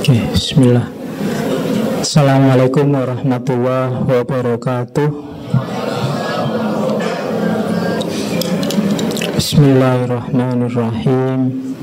Oke, bismillah. Assalamualaikum warahmatullahi wabarakatuh. Bismillahirrahmanirrahim.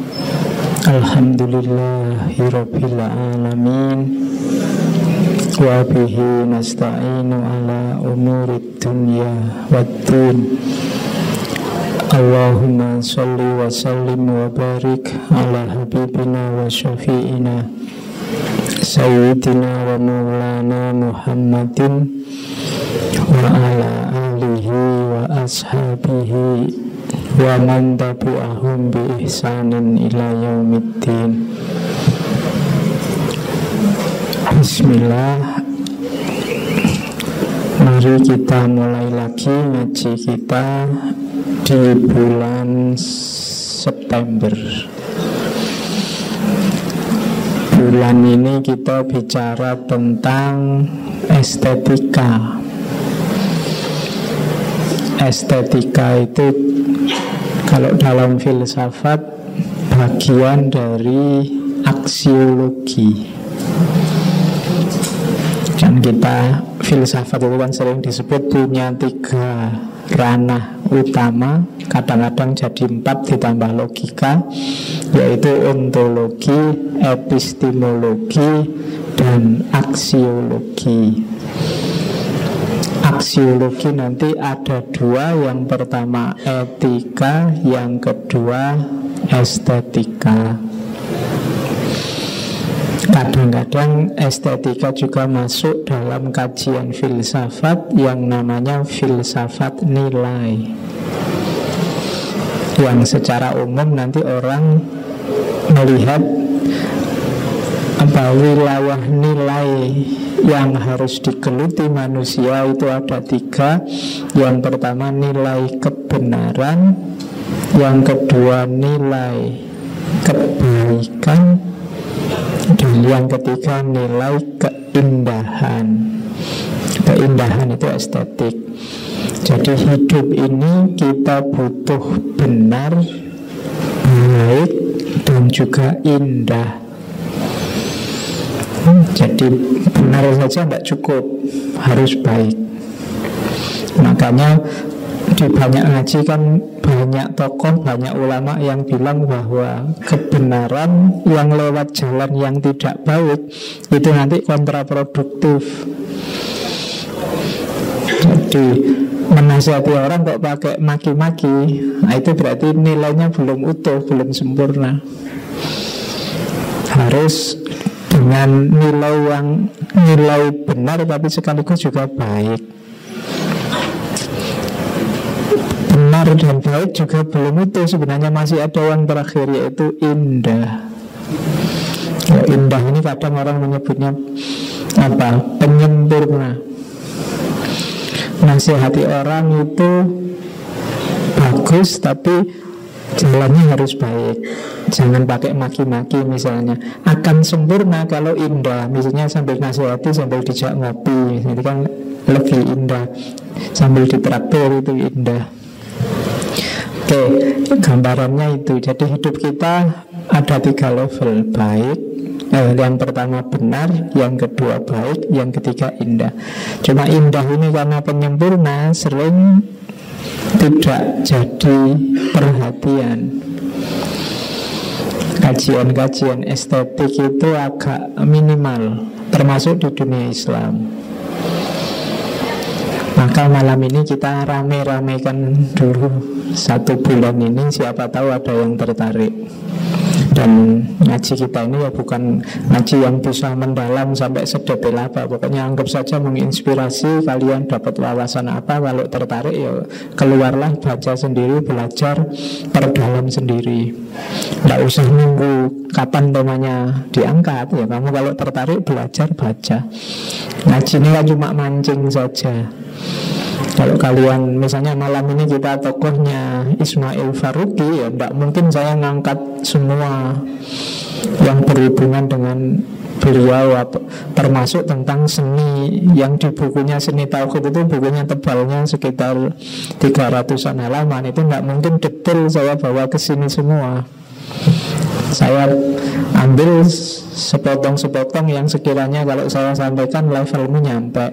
Alhamdulillahirabbil alamin. Wa bihi nasta'inu ala umurid dunya waddin. Allahumma salli wa sallim wa barik ala habibina wa syafi'ina Sayyidina wa maulana Muhammadin wa ala alihi wa ashabihi wa man tabi'ahum bi ihsanin ila yaumiddin. Bismillah. Mari kita mulai lagi ngaji kita di bulan September. Bulan ini kita bicara tentang estetika. Estetika itu kalau dalam filsafat bagian dari aksiologi. Dan kita filsafat itu kan sering disebut punya 3 ranah utama, kadang-kadang jadi 4 ditambah logika, yaitu ontologi, epistemologi, dan aksiologi. Aksiologi nanti ada 2, yang pertama etika, yang kedua estetika. Kadang-kadang estetika juga masuk dalam kajian filsafat yang namanya filsafat nilai, yang secara umum nanti orang melihat wilayah nilai yang harus digeluti manusia itu ada 3. Yang pertama nilai kebenaran, yang kedua nilai kebaikan, dan yang ketiga nilai keindahan. Keindahan itu estetik. Jadi hidup ini kita butuh benar, baik, dan juga indah. Jadi benar saja tidak cukup, harus baik. Makanya di banyak ngaji kan banyak tokoh, banyak ulama yang bilang bahwa kebenaran yang lewat jalan yang tidak baik itu nanti kontraproduktif. Jadi menasihati orang kok pakai maki-maki, nah itu berarti nilainya belum utuh, belum sempurna. Harus dengan nilai benar tapi sekaligus juga baik. Benar dan baik juga belum utuh, sebenarnya masih ada yang terakhir, yaitu indah. Ya, indah ini kadang orang menyebutnya penyempurna. Nasihati orang itu bagus tapi jalannya harus baik. Jangan pakai maki-maki misalnya. Akan sempurna kalau indah. Misalnya sambil nasihati sambil dijak ngopi, itu kan lebih indah. Sambil ditraktir itu indah. Oke, gambarannya itu. Jadi hidup kita ada 3 level. Baik, yang pertama benar, yang kedua baik, yang ketiga indah. Cuma indah ini karena penyempurna sering tidak jadi perhatian. Kajian-kajian estetik itu agak minimal, termasuk di dunia Islam. Maka malam ini kita rame-ramekan dulu 1 bulan ini, siapa tahu ada yang tertarik. Dan ngaji kita ini ya bukan ngaji yang bisa mendalam sampai sedetail apa. Pokoknya anggap saja menginspirasi, kalian dapat wawasan apa. Kalau tertarik ya keluarlah, baca sendiri, belajar, perdalam sendiri. Tidak usah nunggu kapan temanya diangkat. Ya kamu kalau tertarik belajar, baca. Ngaji ini kan cuma mancing saja. Kalau kalian misalnya malam ini kita tokohnya Ismail Faruqi, ya tidak mungkin saya ngangkat semua yang berhubungan dengan beliau, termasuk tentang seni. Yang di bukunya Seni Tauhid itu bukunya tebalnya sekitar 300-an halaman. Itu nggak mungkin detail saya bawa ke sini semua. Saya Ambil sepotong-sepotong yang sekiranya kalau saya sampaikan levelmu nyampe.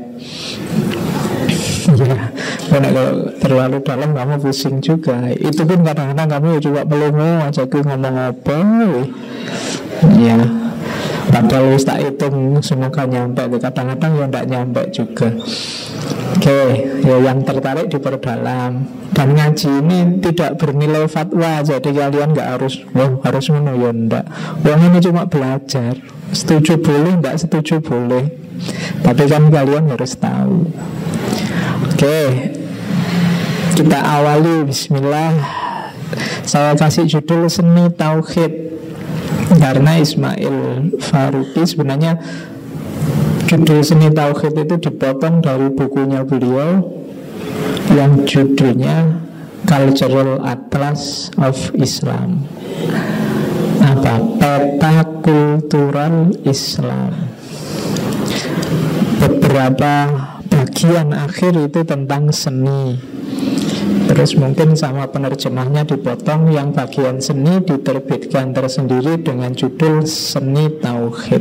Ya, karena kalau terlalu dalam kamu pusing juga. Itu pun kadang-kadang kamu coba melongo aja gue ngomong apa. Ya, padahal wis tak hitung semoga nyampe. Kadang-kadang ya tidak nyampe juga. Oke, ya yang tertarik diperdalam. Dan ngaji ini tidak bernilai fatwa. Jadi kalian nggak harus, wah harus ngono ya ndak. Wah ini cuma belajar. Setuju boleh, ndak setuju boleh. Tapi kan kalian harus tahu. Oke, kita awali bismillah. Saya kasih judul Seni Tauhid karena Ismail Faruqi sebenarnya judul Seni Tauhid itu dipotong dari bukunya beliau yang judulnya Cultural Atlas of Islam. Apa? Peta Kultural Islam. Beberapa bagian akhir itu tentang seni. Terus mungkin sama penerjemahnya dipotong, yang bagian seni diterbitkan tersendiri dengan judul Seni Tauhid.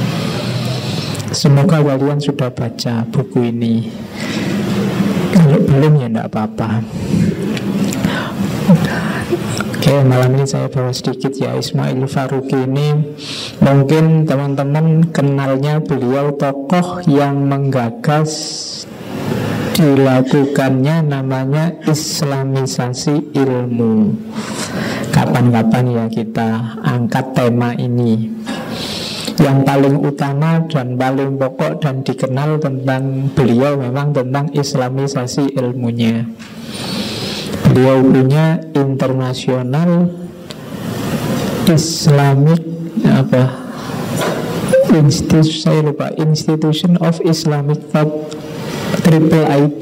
Semoga kalian sudah baca buku ini. Kalau belum ya tidak apa-apa. Oke, malam ini saya bawa sedikit ya. Ismail Faruqi ini mungkin teman-teman kenalnya, beliau tokoh yang menggagas dilakukannya namanya Islamisasi ilmu. Kapan-kapan ya kita angkat tema ini. Yang paling utama dan paling pokok dan dikenal tentang beliau memang tentang Islamisasi ilmunya. Beliau punya International Islamic Institution of Islamic Thought Triple IT.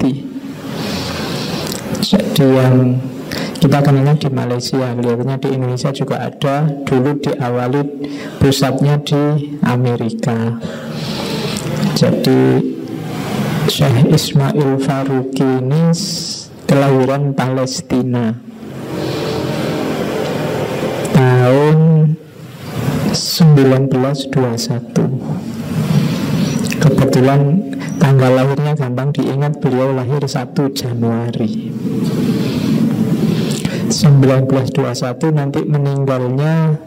Jadi yang kita kenalnya di Malaysia, kelihatannya di Indonesia juga ada. Dulu diawali pusatnya di Amerika. Jadi Syekh Ismail Faruqi ini kelahiran Palestina tahun 1921. Kebetulan tanggal lahirnya gampang diingat, beliau lahir 1 Januari 1921, nanti meninggalnya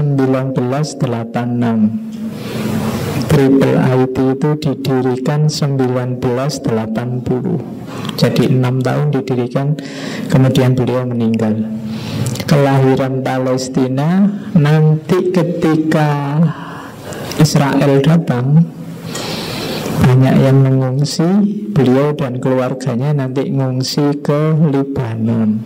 1986. Triple IT itu didirikan 1980. Jadi 6 tahun didirikan, kemudian beliau meninggal. Kelahiran Palestina, nanti ketika Israel datang, banyak yang mengungsi. Beliau dan keluarganya nanti mengungsi ke Lebanon.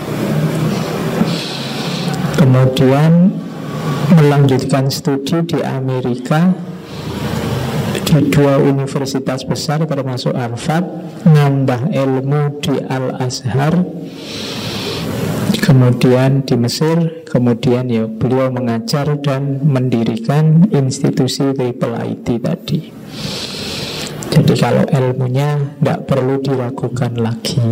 Kemudian melanjutkan studi di Amerika di 2 universitas besar termasuk Harvard, nambah ilmu di Al-Azhar, kemudian di Mesir, kemudian ya beliau mengajar dan mendirikan institusi Triple IT tadi. Jadi kalau ilmunya tidak perlu diragukan lagi.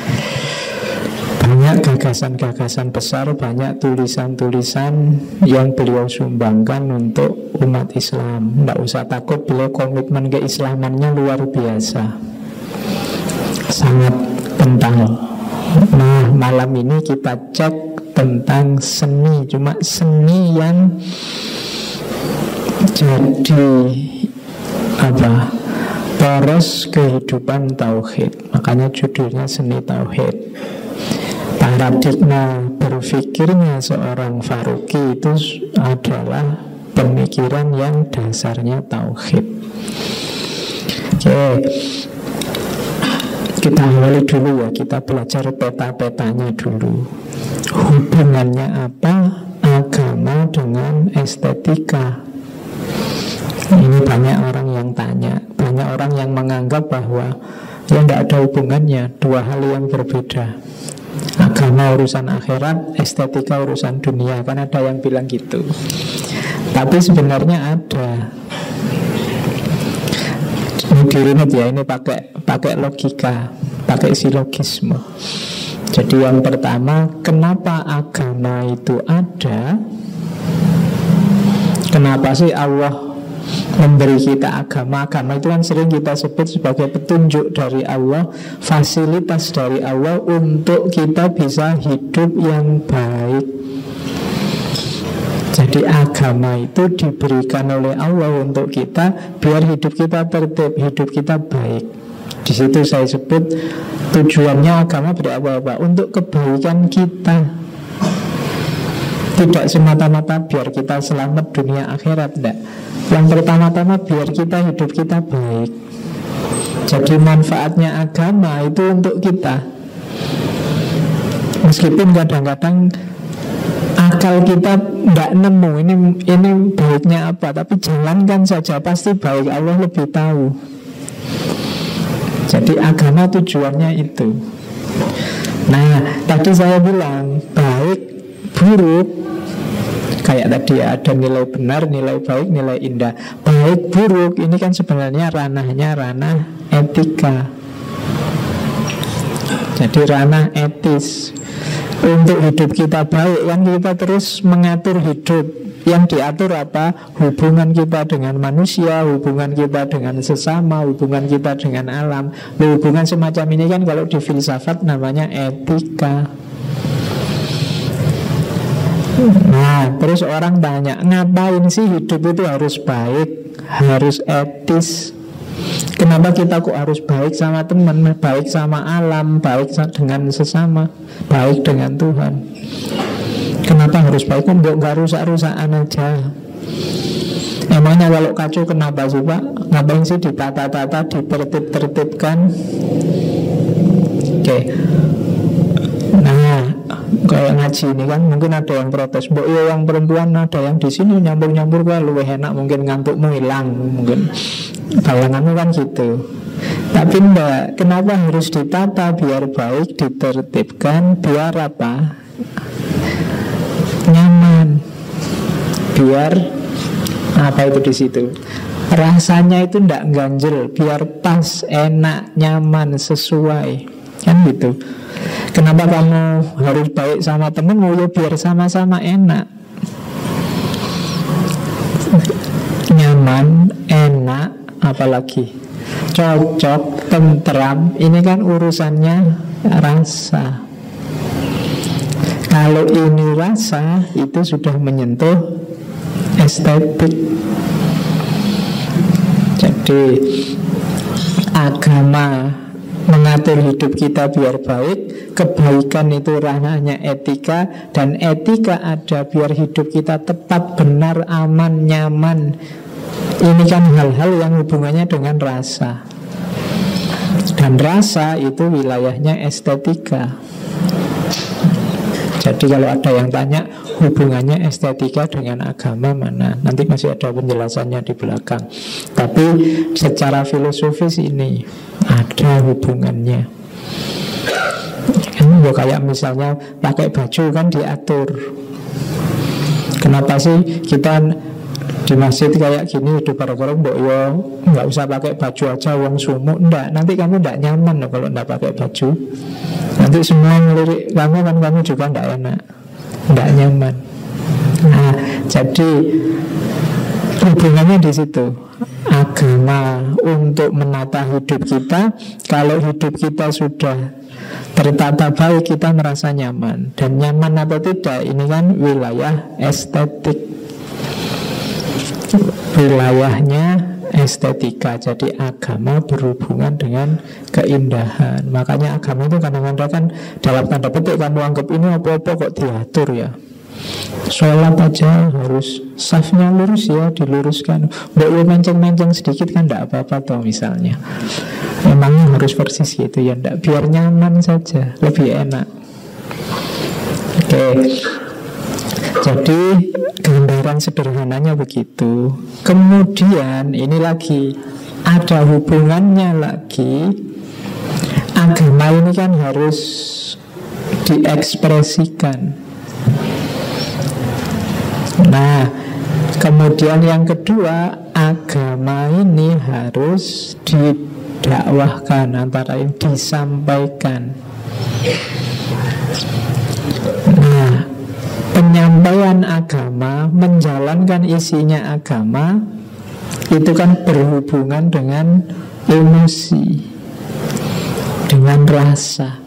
Banyak gagasan-gagasan besar, banyak tulisan-tulisan yang beliau sumbangkan untuk umat Islam. Tidak usah takut, beliau komitmen keislamannya luar biasa, sangat kental. Nah, malam ini kita cek tentang seni. Cuma seni yang jadi poros kehidupan tauhid. Makanya judulnya Seni Tauhid. Paradigma berpikirnya seorang Faruqi itu adalah pemikiran yang dasarnya tauhid. Oke, kita awali dulu ya. Kita belajar peta-petanya dulu. Hubungannya apa agama dengan estetika? Ini banyak orang yang tanya. Banyak orang yang menganggap bahwa ya tidak ada hubungannya, dua hal yang berbeda. Agama urusan akhirat, estetika urusan dunia. Kan ada yang bilang gitu. Tapi sebenarnya ada. Ini dirunut ya, ini pakai logika, pakai silogisme. Jadi yang pertama, kenapa agama itu ada? Kenapa sih Allah memberi kita agama? Agama itu kan sering kita sebut sebagai petunjuk dari Allah, fasilitas dari Allah untuk kita bisa hidup yang baik. Jadi agama itu diberikan oleh Allah untuk kita biar hidup kita tertib, hidup kita baik. Di situ saya sebut tujuannya agama berapa-apa untuk kebaikan kita. Tidak semata-mata biar kita selamat dunia akhirat, enggak. Yang pertama-tama biar kita hidup kita baik. Jadi manfaatnya agama itu untuk kita. Meskipun kadang-kadang akal kita tidak nemu ini baiknya apa, tapi jalankan saja, pasti baik. Allah lebih tahu. Jadi agama tujuannya itu. Nah, tadi saya bilang baik, buruk, kayak tadi ada nilai benar, nilai baik, nilai indah. Baik, buruk, ini kan sebenarnya ranahnya ranah etika. Jadi ranah etis. Untuk hidup kita baik, kan kita terus mengatur hidup. Yang diatur apa? Hubungan kita dengan manusia, hubungan kita dengan sesama, hubungan kita dengan alam. Hubungan semacam ini kan kalau di filsafat namanya etika. Nah, terus orang tanya, ngapain sih hidup itu harus baik, harus etis? Kenapa kita kok harus baik sama teman, baik sama alam, baik dengan sesama, baik dengan Tuhan? Kenapa harus baik? Kok nggak rusak-rusakan aja? Emangnya kalau kacau kenapa sih Pak? Ngapain sih ditata-tata, ditertib-tertibkan? Oke. Nah, kayak ngaji ini kan mungkin ada yang protes, mbok ya yang perempuan ada yang di sini nyampur-nyampur gua luwih enak, mungkin ngantukmu hilang, mungkin bayanganmu kan gitu. Tapi enggak, kenapa harus ditata biar baik, ditertibkan, biar apa? Nyaman. Biar apa itu di situ? Rasanya itu enggak ganjel, biar pas, enak, nyaman, sesuai. Kan gitu. Kenapa kamu harus baik sama temenmu? Ya biar sama-sama enak, nyaman, enak, apalagi cocok, tentram. Ini kan urusannya rasa. Kalau ini rasa, itu sudah menyentuh estetik. Jadi agama mengatur hidup kita biar baik, kebaikan itu ranahnya etika, dan etika ada biar hidup kita tepat, benar, aman, nyaman. Ini kan hal-hal yang hubungannya dengan rasa. Dan rasa itu wilayahnya estetika. Jadi kalau ada yang tanya hubungannya estetika dengan agama mana, nanti masih ada penjelasannya di belakang. Tapi secara filosofis ini ada hubungannya. Kan kayak misalnya pakai baju kan diatur. Kenapa sih kita di masjid kayak gini hidup bareng-bareng, mbok yo nggak usah pakai baju aja, wong sumuk. Ndak, nanti kamu ndak nyaman loh kalau ndak pakai baju. Nanti semua ngelirik kamu kan, kamu juga ndak enak, ndak nyaman. Nah, jadi hubungannya di situ. Agama untuk menata hidup kita. Kalau hidup kita sudah tertata baik, kita merasa nyaman. Dan nyaman atau tidak, ini kan wilayah estetik, wilayahnya estetika. Jadi agama berhubungan dengan keindahan. Makanya agama itu kadang-kadang kan dalam tanda petik kamu anggap ini apa-apa kok diatur ya. Sholat aja harus safnya lurus ya, diluruskan. Mbak menceng-menceng sedikit kan tidak apa-apa toh misalnya. Memangnya harus persis gitu ya, enggak, biar nyaman saja, lebih enak. Oke. Jadi gambaran sederhananya begitu. Kemudian ini lagi ada hubungannya lagi. Agama ini kan harus diekspresikan. Nah, kemudian yang kedua, agama ini harus didakwahkan, antara lain disampaikan. Nah, penyampaian agama, menjalankan isinya agama, itu kan berhubungan dengan emosi, dengan rasa.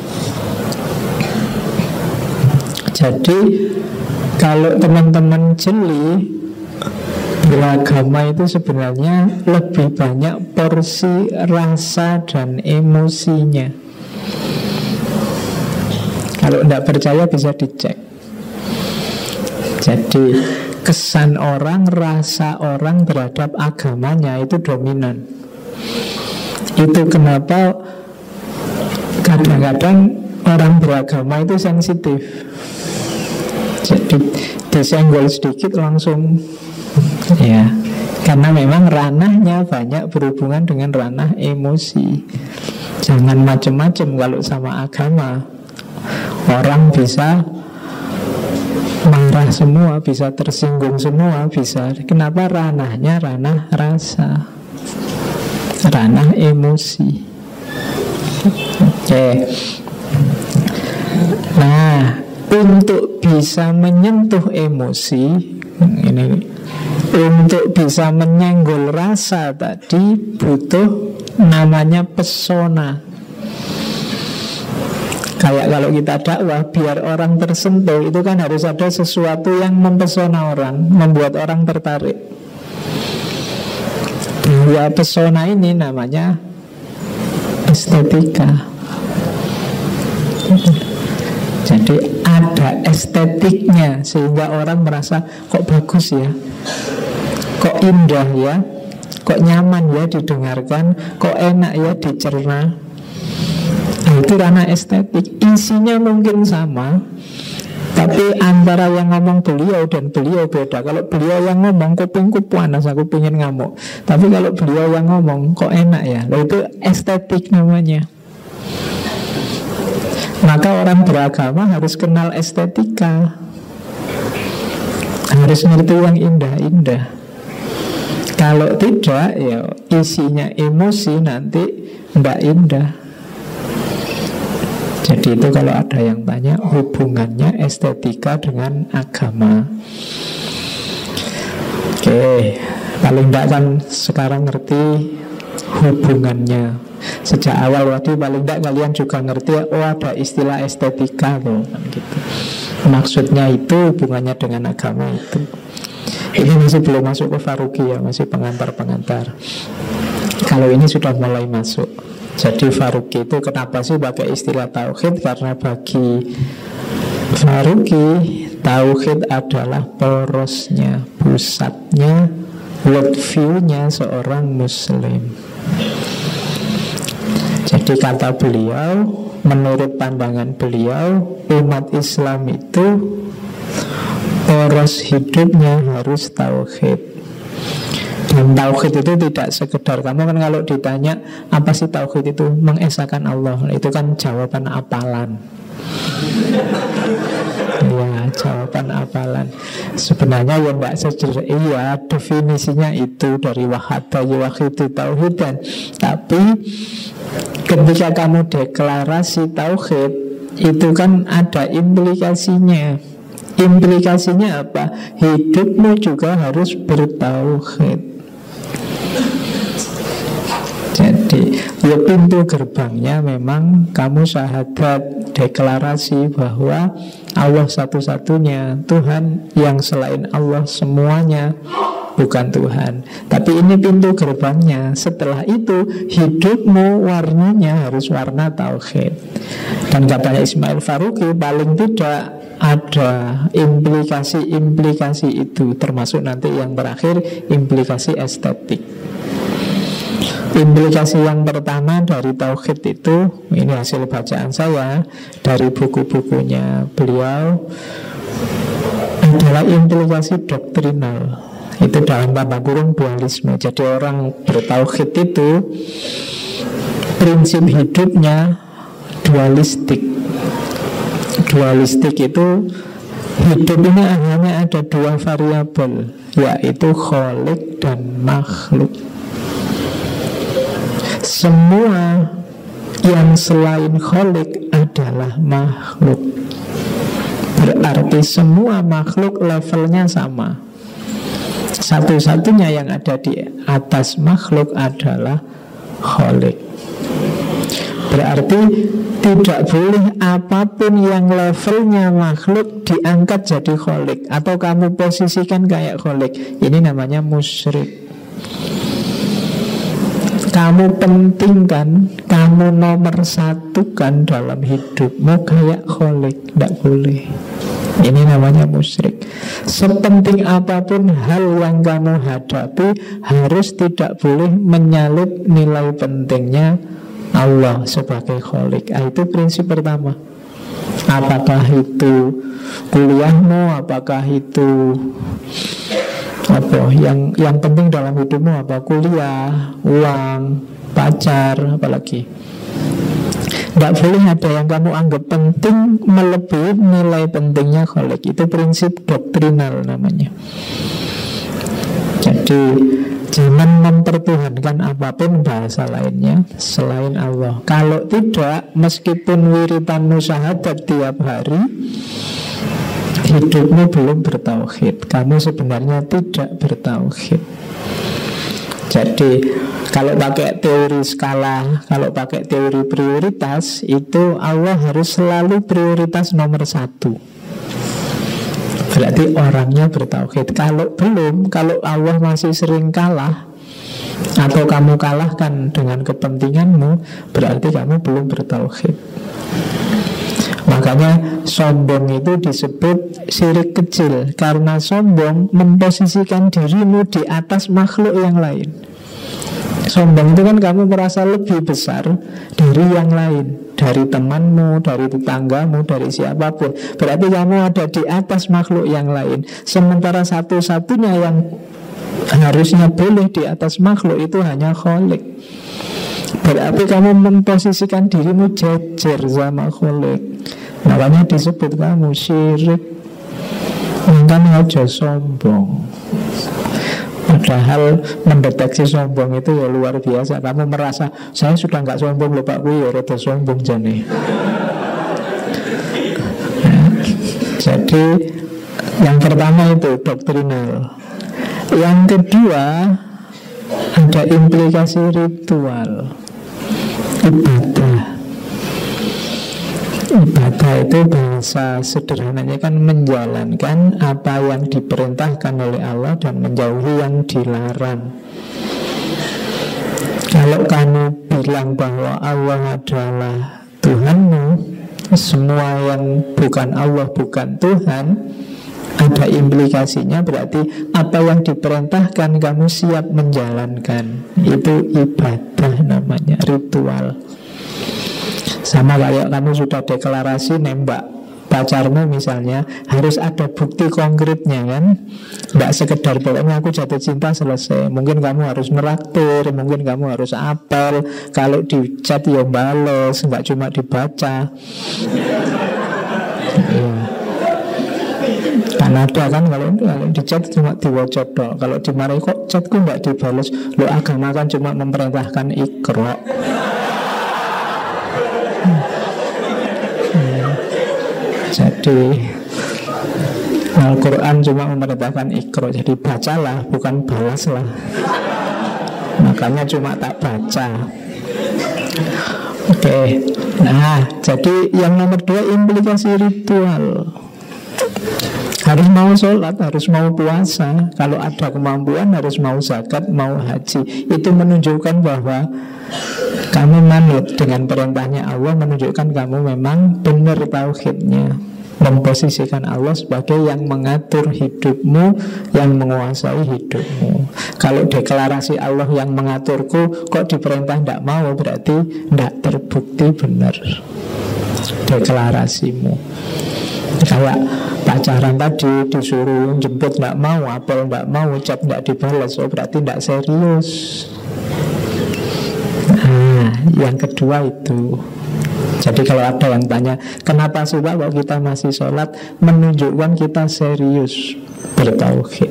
Jadi kalau teman-teman jeli, beragama itu sebenarnya lebih banyak porsi rasa dan emosinya. Kalau tidak percaya bisa dicek. Jadi kesan orang, rasa orang terhadap agamanya itu dominan. Itu kenapa kadang-kadang orang beragama itu sensitif. Jadi disenggol sedikit langsung ya, karena memang ranahnya banyak berhubungan dengan ranah emosi. Jangan macam-macam kalau sama agama. Orang bisa marah semua, bisa tersinggung semua, bisa. Kenapa? Ranahnya ranah rasa, ranah emosi. Oke. Nah, untuk bisa menyentuh emosi ini, untuk bisa menyenggol rasa tadi, butuh namanya pesona. Kayak kalau kita dakwah, biar orang tersentuh, itu kan harus ada sesuatu yang mempesona orang, membuat orang tertarik. Dua pesona ini namanya estetika. Jadi ada estetiknya, sehingga orang merasa kok bagus ya, kok indah ya, kok nyaman ya didengarkan, kok enak ya dicerna. Nah, itu ranah estetik. Isinya mungkin sama, tapi antara yang ngomong beliau dan beliau beda. Kalau beliau yang ngomong kupingku panas, aku pengen ngamuk. Tapi kalau beliau yang ngomong kok enak ya, nah, itu estetik namanya. Maka orang beragama harus kenal estetika, harus ngerti yang indah-indah. Kalau tidak, ya isinya emosi nanti tidak indah. Jadi itu kalau ada yang tanya hubungannya estetika dengan agama. Oke, paling tidak kan sekarang ngerti hubungannya. Sejak awal tadi paling tidak kalian juga ngerti, oh ada istilah estetika loh, kan gitu. Maksudnya itu hubungannya dengan agama itu. Ini masih belum masuk ke Faruqi ya, masih pengantar-pengantar. Kalau ini sudah mulai masuk. Jadi Faruqi itu kenapa sih pakai istilah tauhid? Karena bagi Faruqi, tauhid adalah porosnya, pusatnya, world view-nya seorang muslim. Jadi kata beliau, menurut pandangan beliau, umat Islam itu poros hidupnya harus tauhid. Dan tauhid itu tidak sekedar, kamu kan kalau ditanya apa sih tauhid itu, mengesahkan Allah, itu kan jawaban apalan. Ya, jawaban apalan. Sebenarnya ya enggak sederhana. Iya, definisinya itu dari wahada yuwahidu tauhidan. Tapi ketika kamu deklarasi tauhid, itu kan ada implikasinya. Implikasinya apa? Hidupmu juga harus bertauhid. Jadi ya pintu gerbangnya memang kamu syahadat, deklarasi bahwa Allah satu-satunya, Tuhan yang selain Allah semuanya bukan Tuhan. Tapi ini pintu gerbangnya. Setelah itu hidupmu warnanya harus warna tauhid. Dan katanya Ismail Faruqi, paling tidak ada implikasi-implikasi itu, termasuk nanti yang terakhir implikasi estetik. Implikasi yang pertama dari tauhid itu, ini hasil bacaan saya dari buku-bukunya beliau, adalah implikasi doktrinal. Itu dalam tanda kurung dualisme. Jadi orang bertauhid itu prinsip hidupnya dualistik. Dualistik itu hidup ini hanya ada dua variabel, yaitu kholik dan makhluk. Semua yang selain kholik adalah makhluk. Berarti semua makhluk levelnya sama. Satu-satunya yang ada di atas makhluk adalah Khalik. Berarti tidak boleh apapun yang levelnya makhluk diangkat jadi Khalik, atau kamu posisikan kayak Khalik. Ini namanya musyrik. Kamu pentingkan, kamu nomor satu kan dalam hidupmu kayak Khalik. Tidak boleh. Ini namanya musyrik. Sepenting apapun hal yang kamu hadapi, harus tidak boleh menyalip nilai pentingnya Allah sebagai Khalik. Itu prinsip pertama. Apakah itu kuliahmu, apakah itu yang penting dalam hidupmu, apa kuliah, uang, pacar, apalagi. Tidak boleh ada yang kamu anggap penting melebihi nilai pentingnya Khalik. Itu prinsip doktrinal namanya. Jadi jangan mempertuhankan apapun bahasa lainnya selain Allah. Kalau tidak, meskipun wiritanmu syahadat tiap hari, hidupmu belum bertauhid. Kamu sebenarnya tidak bertauhid. Jadi kalau pakai teori skala, kalau pakai teori prioritas, itu Allah harus selalu prioritas nomor satu. Berarti orangnya bertauhid. Kalau belum, kalau Allah masih sering kalah, atau kamu kalahkan dengan kepentinganmu, berarti kamu belum bertauhid. Makanya sombong itu disebut syirik kecil, karena sombong memposisikan dirimu di atas makhluk yang lain. Sombong itu kan kamu merasa lebih besar dari yang lain, dari temanmu, dari tetanggamu, dari siapapun. Berarti kamu ada di atas makhluk yang lain. Sementara satu-satunya yang harusnya boleh di atas makhluk itu hanya Khalik. Berarti kamu memposisikan dirimu jejer sama Khalik. Makanya disebut kamu syirik. Makanya aja sombong. Padahal mendeteksi sombong itu ya luar biasa. Kamu merasa saya sudah nggak sombong loh Pak, gue ya rada sombong jane. Jadi yang pertama itu doktrinal. Yang kedua ada implikasi ritual, ibadah. Ibadah itu bahasa sederhananya kan menjalankan apa yang diperintahkan oleh Allah dan menjauhi yang dilarang. Kalau kamu bilang bahwa Allah adalah Tuhanmu, semua yang bukan Allah bukan Tuhan, ada implikasinya. Berarti apa yang diperintahkan kamu siap menjalankan. Itu ibadah namanya, ritual. Sama kayak kamu sudah deklarasi nembak pacarmu misalnya, harus ada bukti konkretnya kan. Tidak sekedar pokoknya aku jatuh cinta selesai. Mungkin kamu harus meraktir, mungkin kamu harus apel. Kalau di chat ya bales, nggak cuma dibaca. Kan ada kan kalau di chat cuma diwajib dong. Kalau dimarahi kok chatku nggak dibales. Lo agama kan cuma memerintahkan Iqra. Jadi Al-Quran cuma memerintahkan Iqra, jadi bacalah, bukan balaslah. Makanya cuma tak baca. Oke. Nah, jadi yang nomor 2 implikasi ritual. Harus mau sholat, harus mau puasa. Kalau ada kemampuan harus mau zakat, mau haji. Itu menunjukkan bahwa kamu manut dengan perintahnya Allah, menunjukkan kamu memang benar tauhidnya, memposisikan Allah sebagai yang mengatur hidupmu, yang menguasai hidupmu. Kalau deklarasi Allah yang mengaturku, kok diperintah tidak mau, berarti tidak terbukti benar deklarasimu. Kayak pacaran tadi, disuruh jemput tidak mau, apel tidak mau, chat tidak dibalas, oh berarti tidak serius. Nah, yang kedua itu. Jadi kalau ada yang tanya, kenapa sih Pak kok kita masih sholat, menunjukkan kita serius bertauhid.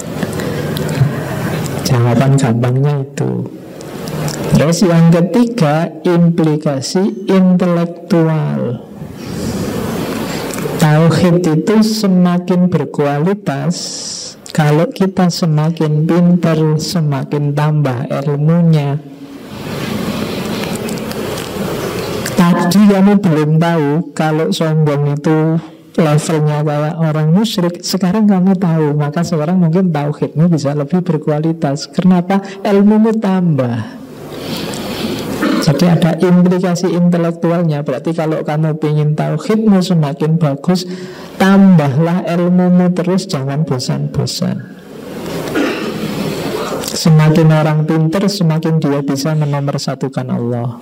Jawaban gampangnya itu. Terus yang ketiga, implikasi intelektual. Tauhid itu semakin berkualitas kalau kita semakin pintar, semakin tambah ilmunya. Tadi kamu belum tahu kalau sombong itu levelnya kayak orang musyrik. Sekarang kamu tahu, maka sekarang mungkin tauhidmu bisa lebih berkualitas. Kenapa? Ilmumu tambah. Jadi ada implikasi intelektualnya. Berarti kalau kamu ingin tauhidmu semakin bagus, tambahlah ilmumu terus, jangan bosan-bosan. Semakin orang pintar, semakin dia bisa menomorsatukan Allah.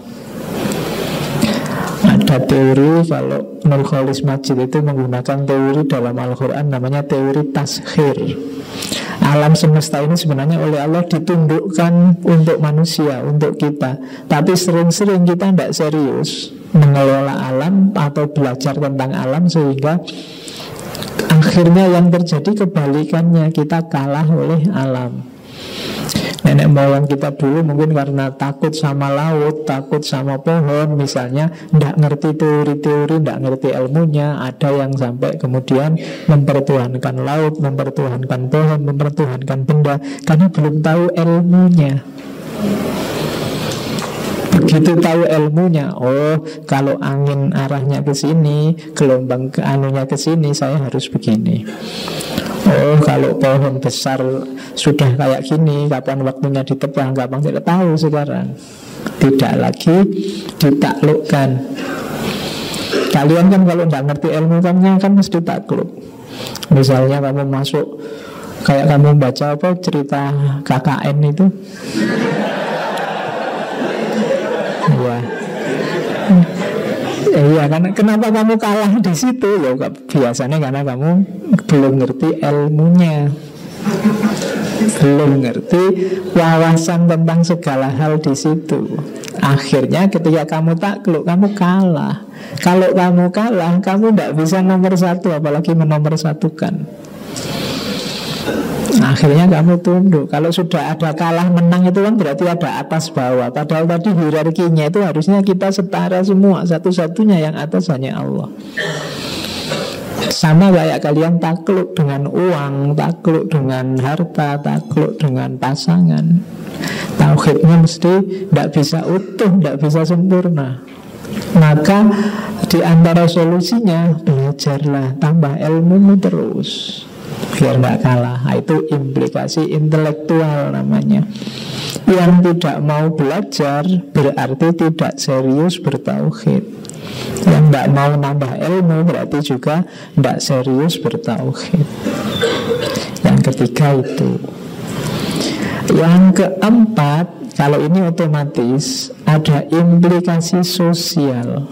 Ada teori, kalau Nur Khalis Majid itu menggunakan teori dalam Al-Quran, namanya teori taskhir. Alam semesta ini sebenarnya oleh Allah ditundukkan untuk manusia, untuk kita. Tapi sering-sering kita tidak serius mengelola alam atau belajar tentang alam, sehingga akhirnya yang terjadi kebalikannya, kita kalah oleh alam. Nenek moyang kita dulu mungkin karena takut sama laut, takut sama pohon misalnya, tidak ngerti teori-teori, tidak ngerti ilmunya. Ada yang sampai kemudian mempertuhankan laut, mempertuhankan pohon, mempertuhankan benda, karena belum tahu ilmunya. Begitu tahu ilmunya, oh kalau angin arahnya ke sini, gelombang ke anunya ke sini, saya harus begini. Oh kalau pohon besar sudah kayak gini, kapan waktunya ditebang, kapan tidak tahu sekarang. Tidak lagi ditaklukkan. Kalian kan kalau tidak ngerti ilmu kan mesti takluk. Misalnya kamu masuk, kayak kamu baca apa cerita KKN itu. Wah. Iya, karena kenapa kamu kalah di situ? Ya biasanya karena kamu belum ngerti ilmunya, belum ngerti wawasan tentang segala hal di situ. Akhirnya ketika kamu takluk, kamu kalah. Kalau kamu kalah, kamu tidak bisa nomor satu, apalagi menomorsatukan. Akhirnya kamu tunduk. Kalau sudah ada kalah menang itu kan berarti ada atas bawah. Padahal tadi hierarkinya itu harusnya kita setara semua. Satu-satunya yang atas hanya Allah. Sama kayak kalian takluk dengan uang, takluk dengan harta, takluk dengan pasangan. Tauhidnya mesti tidak bisa utuh, tidak bisa sempurna. Maka di antara solusinya, belajarlah, tambah ilmumu terus biar nggak kalah. Nah, itu implikasi intelektual namanya. Yang tidak mau belajar berarti tidak serius bertauhid. Yang tidak mau nambah ilmu berarti juga tidak serius bertauhid. Yang ketiga itu. Yang keempat, kalau ini otomatis ada implikasi sosial,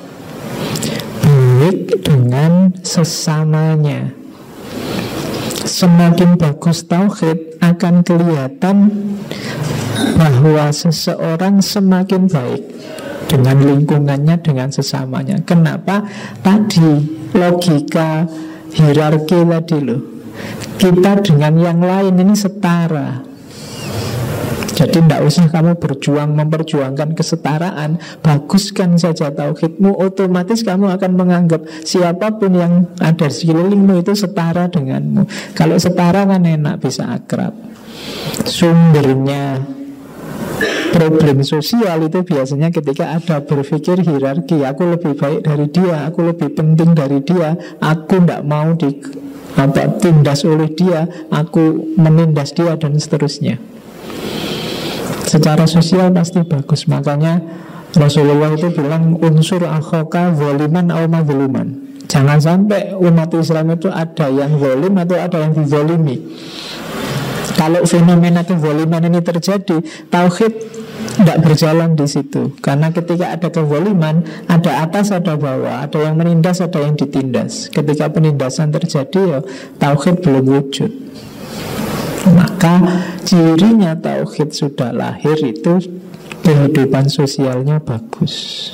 baik dengan sesamanya. Semakin bagus tauhid, akan kelihatan bahwa seseorang semakin baik dengan lingkungannya, dengan sesamanya. Kenapa? Tadi logika hierarki tadi loh. Kita dengan yang lain ini setara. Jadi tidak usah kamu berjuang memperjuangkan kesetaraan. Baguskan saja tauhidmu, otomatis kamu akan menganggap siapapun yang ada di sekelilingmu itu setara denganmu. Kalau setara kan enak, bisa akrab. Sumbernya problem sosial itu biasanya ketika ada berpikir hierarki. Aku lebih baik dari dia, aku lebih penting dari dia, aku tidak mau tindas oleh dia, aku menindas dia, dan seterusnya. Secara sosial pasti bagus. Makanya Rasulullah itu bilang unsur akhaka zaliman au mazluman. Jangan sampai umat Islam itu ada yang zalim atau ada yang dizalimi. Kalau fenomena kezaliman ini terjadi, tauhid tidak berjalan di situ. Karena ketika ada kezaliman, ada atas, ada bawah, ada yang menindas, ada yang ditindas. Ketika penindasan terjadi, ya tauhid belum wujud. Maka cirinya tauhid sudah lahir itu kehidupan sosialnya bagus.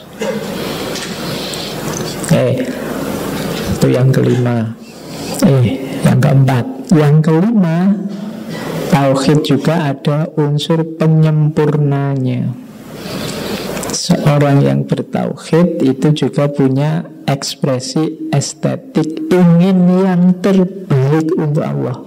Itu yang kelima. Yang keempat. Yang kelima, tauhid juga ada unsur penyempurnanya. Seorang yang bertauhid itu juga punya ekspresi estetik, ingin yang terbaik untuk Allah.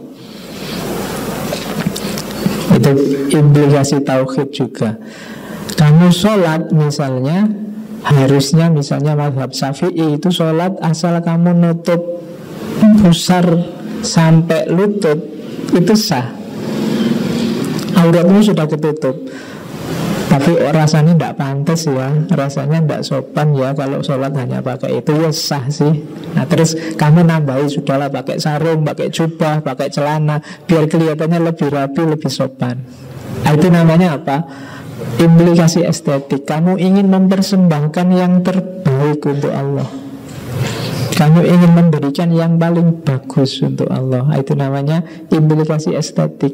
Itu implikasi tauhid juga. Kamu sholat misalnya, harusnya misalnya mazhab Syafi'i itu sholat asal kamu nutup pusar sampai lutut itu sah, auratmu sudah ketutup. Tapi rasanya tidak pantas ya, rasanya tidak sopan ya kalau sholat hanya pakai itu, ya sah sih. Nah terus kamu nambahi sudahlah pakai sarung, pakai jubah, pakai celana, biar kelihatannya lebih rapi, lebih sopan. Nah, itu namanya apa? Implikasi estetik. Kamu ingin mempersembahkan yang terbaik untuk Allah, kamu ingin memberikan yang paling bagus untuk Allah. Itu namanya implikasi estetik.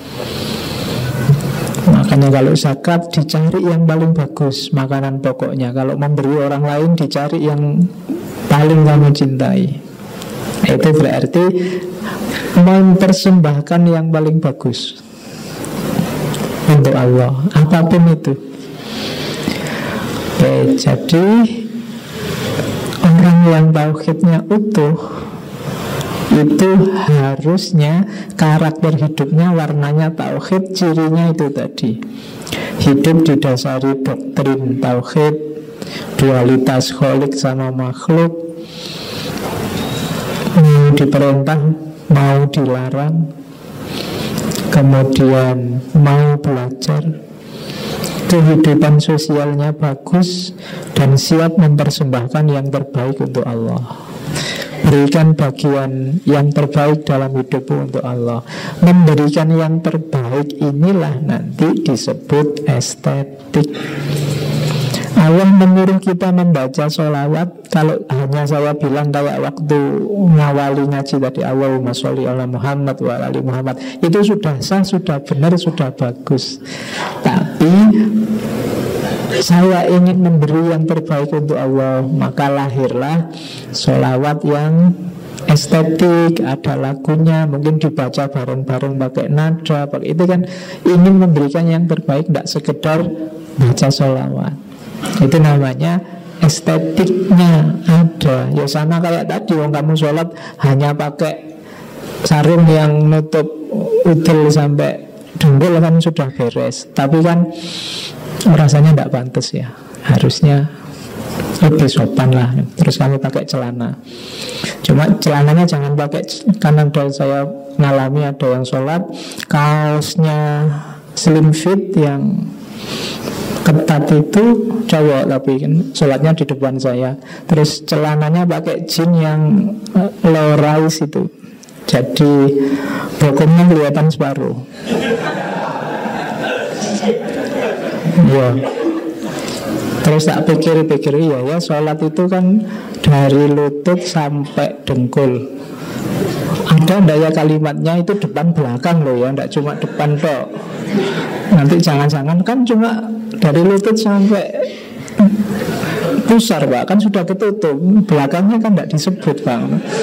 Makanya kalau zakat dicari yang paling bagus makanan pokoknya. Kalau memberi orang lain dicari yang paling kamu cintai. Itu berarti mempersembahkan yang paling bagus untuk Allah, apapun itu. Oke, jadi orang yang tauhidnya utuh itu harusnya karakter hidupnya warnanya tauhid, cirinya itu tadi. Hidup didasari doktrin tauhid, dualitas kholik sama makhluk, mau diperintah, mau dilarang, kemudian mau belajar, kehidupan sosialnya bagus, dan siap mempersembahkan yang terbaik untuk Allah. Berikan bagian yang terbaik dalam hidupmu untuk Allah. Memberikan yang terbaik inilah nanti disebut estetik. Allah menyuruh kita membaca sholawat. Kalau hanya saya bilang kayak waktu ngawali ngaji tadi, Allahumma sholli ala Muhammad wa ali Muhammad, itu sudah sah, sudah benar, sudah bagus. Tapi saya ingin memberi yang terbaik untuk Allah, maka lahirlah sholawat yang estetik, ada lagunya, mungkin dibaca bareng-bareng pakai nada, pakai itu kan ingin memberikan yang terbaik, tidak sekedar baca sholawat. Itu namanya estetiknya ada. Ya sama kayak tadi, wong kamu sholat hanya pakai sarung yang nutup udel sampai dengkul kan sudah beres, tapi kan rasanya tidak pantas ya. Harusnya lebih sopan lah. Terus kamu pakai celana, cuma celananya jangan pakai, karena saya ngalami ada yang sholat kaosnya slim fit yang ketat itu cowok, tapi kan sholatnya di depan saya. Terus celananya pakai jeans yang low rise itu, jadi bokongnya kelihatan separuh. Ya. Terus tak pikir-pikir, ya sholat itu kan dari lutut sampai dengkul. Ada daya kalimatnya itu depan belakang loh ya, tidak cuma depan tok. Nanti jangan-jangan kan cuma dari lutut sampai pusar Pak, kan sudah ketutup, belakangnya kan tidak disebut Pak.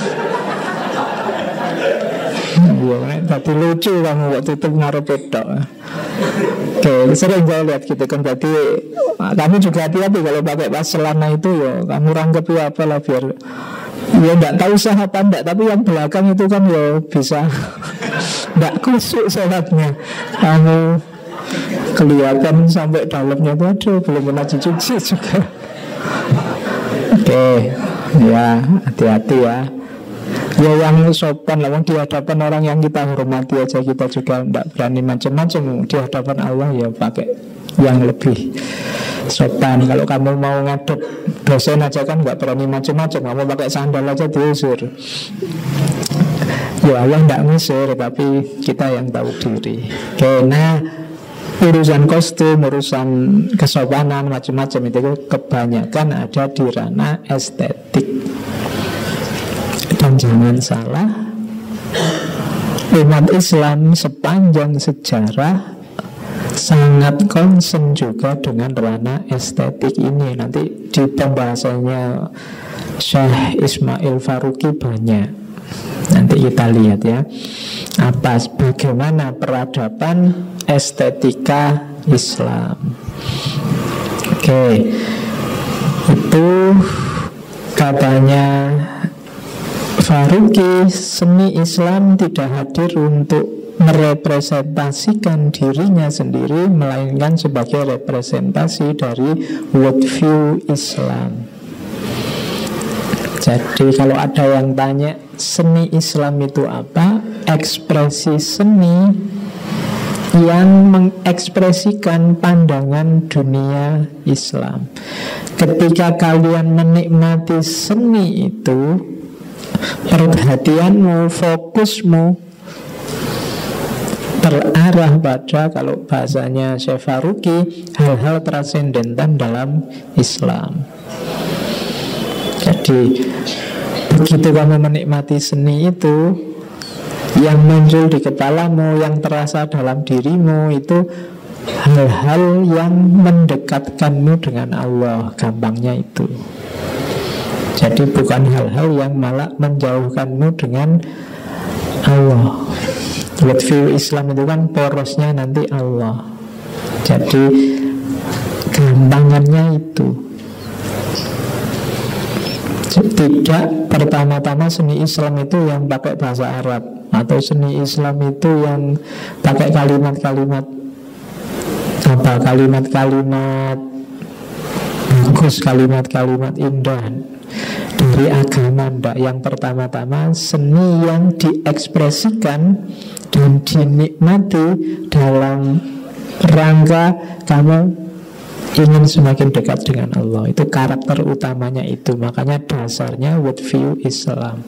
Tapi lucu kamu waktu itu ngaruh pedok. Oke, sering saya lihat gitu kan. Berarti kamu juga hati-hati kalau pakai pas celana itu ya, kamu rangkep ya apalah biar ya tidak tahu sah apa enggak, tapi yang belakang itu kan ya bisa tidak kusuk sholatnya. Kamu kelihatan sampai dalamnya tuh, aduh belum pernah cuci juga. Oke, ya hati-hati ya. Ya yang sopan lah, di hadapan orang yang kita hormati aja kita juga tidak berani macam-macam. Di hadapan Allah ya pakai yang lebih sopan. Kalau kamu mau ngadep dosen aja kan nggak berani macam-macam, kamu pakai sandal aja diusir. Ya Allah tidak ngusir, tapi kita yang tahu diri. Oke, nah urusan kostum, urusan kesopanan macam-macam itu kebanyakan ada di ranah estetik. Dan jangan salah, umat Islam sepanjang sejarah sangat concern juga dengan ranah estetik ini. Nanti di pembahasannya Syekh Ismail Faruqi banyak. Nanti kita lihat ya, bagaimana peradaban estetika Islam. Oke, itu Katanya Faruqi, seni Islam tidak hadir untuk merepresentasikan dirinya sendiri, melainkan sebagai representasi dari worldview Islam. Jadi kalau ada yang tanya seni Islam itu apa, ekspresi seni yang mengekspresikan pandangan dunia Islam. Ketika kalian menikmati seni itu, perhatianmu, fokusmu terarah pada, kalau bahasanya Syekh Faruqi, hal-hal transendental dalam Islam. Jadi begitu kamu menikmati seni itu, yang muncul di kepalamu, yang terasa dalam dirimu itu hal-hal yang mendekatkanmu dengan Allah, gampangnya itu. Jadi bukan hal-hal yang malah menjauhkanmu dengan Allah. Worldview Islam itu kan porosnya nanti Allah. Jadi gampangannya itu. Tidak pertama-tama seni Islam itu yang pakai bahasa Arab, atau seni Islam itu yang pakai kalimat-kalimat apa, kalimat-kalimat bagus, kalimat-kalimat indah dari agama. Enggak. Yang pertama-tama seni yang diekspresikan dan dinikmati dalam rangka kamu ingin semakin dekat dengan Allah. Itu karakter utamanya itu. Makanya dasarnya worldview Islam.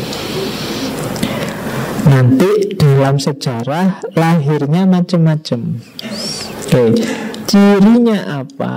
Nanti dalam sejarah lahirnya macam-macam. Oke, cirinya apa?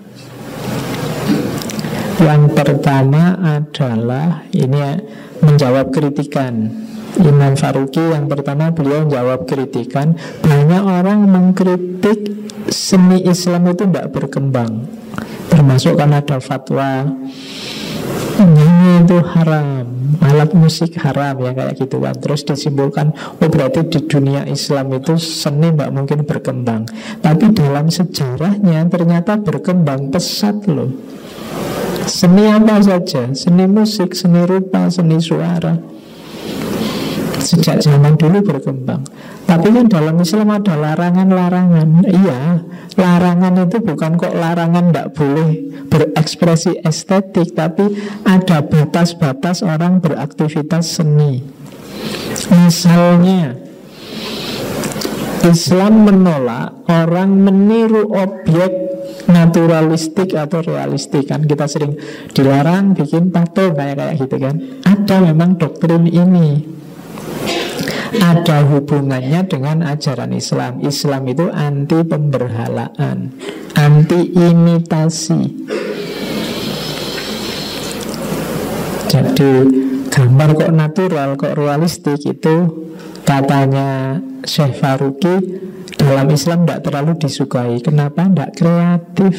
Yang pertama adalah ini ya, menjawab kritikan. Imam Faruqi yang pertama, beliau menjawab kritikan. Banyak orang mengkritik seni Islam itu tidak berkembang, termasuk kan ada fatwa nyanyi itu haram, alat musik haram, ya kayak gitu kan. Terus disimpulkan, oh berarti di dunia Islam itu seni tidak mungkin berkembang. Tapi dalam sejarahnya ternyata berkembang pesat loh. Seni apa saja, seni musik, seni rupa, seni suara, sejak zaman dulu berkembang. Tapi kan dalam Islam ada larangan-larangan. Iya, larangan itu bukan kok larangan tidak boleh berekspresi estetik, tapi ada batas-batas orang beraktivitas seni. Misalnya Islam menolak orang meniru objek naturalistik atau realistik. Kan kita sering dilarang bikin patung kayak gitu kan. Ada memang doktrin ini, ada hubungannya dengan ajaran Islam. Islam itu anti pemberhalaan, anti imitasi. Jadi gambar kok natural, kok realistik, itu katanya Syekh Faruqi dalam Islam tidak terlalu disukai. Kenapa? Tidak kreatif.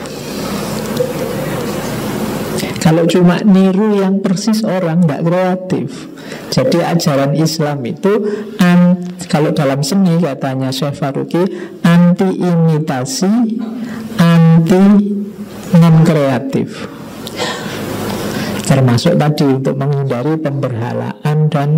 Kalau cuma niru yang persis orang, tidak kreatif. Jadi ajaran Islam itu kalau dalam seni katanya Syekh Faruqi, anti imitasi, anti non kreatif. Termasuk tadi untuk menghindari pemberhalaan dan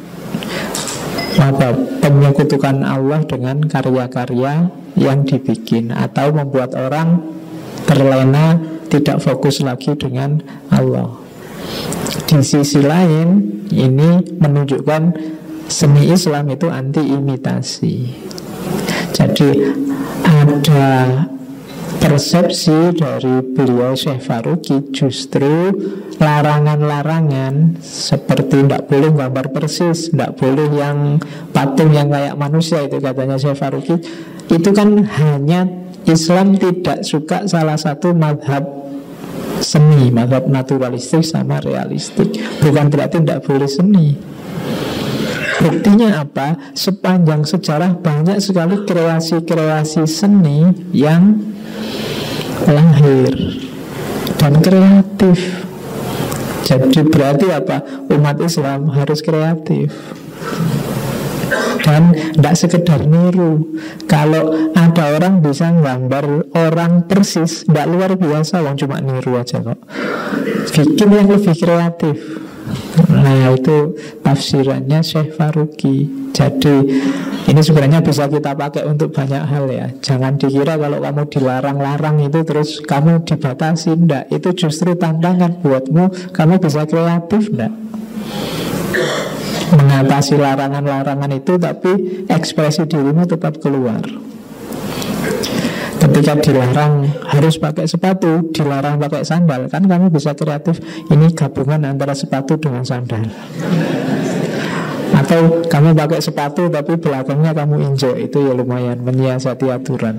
penyekutukan Allah dengan karya-karya yang dibikin, atau membuat orang terlena, tidak fokus lagi dengan Allah. Di sisi lain, ini menunjukkan seni Islam itu anti imitasi. Jadi ada persepsi dari beliau Syekh Faruqi, justru larangan-larangan seperti tidak boleh gambar persis, tidak boleh yang patung yang kayak manusia, itu katanya Syekh Faruqi, itu kan hanya Islam tidak suka salah satu madhab seni, madhab naturalistik sama realistik. Bukan berarti tidak boleh seni. Buktinya apa? Sepanjang sejarah banyak sekali kreasi-kreasi seni yang lahir dan kreatif. Jadi berarti apa? Umat Islam harus kreatif. Dan tidak sekedar niru. Kalau ada orang bisa gambar orang persis, tidak luar biasa, orang cuma niru aja kok. Bikin yang lebih kreatif. Nah itu tafsirannya Syekh Faruqi. Jadi ini sebenarnya bisa kita pakai untuk banyak hal ya. Jangan dikira kalau kamu dilarang-larang itu terus kamu dibatasi. Tidak, itu justru tantangan buatmu. Kamu bisa kreatif, tidak? Mengatasi larangan-larangan itu, tapi ekspresi dirimu tetap keluar. Ketika dilarang harus pakai sepatu, dilarang pakai sandal, kan kamu bisa kreatif. Ini gabungan antara sepatu dengan sandal. Atau kamu pakai sepatu tapi belakangnya kamu injek, itu ya lumayan menyiasati aturan.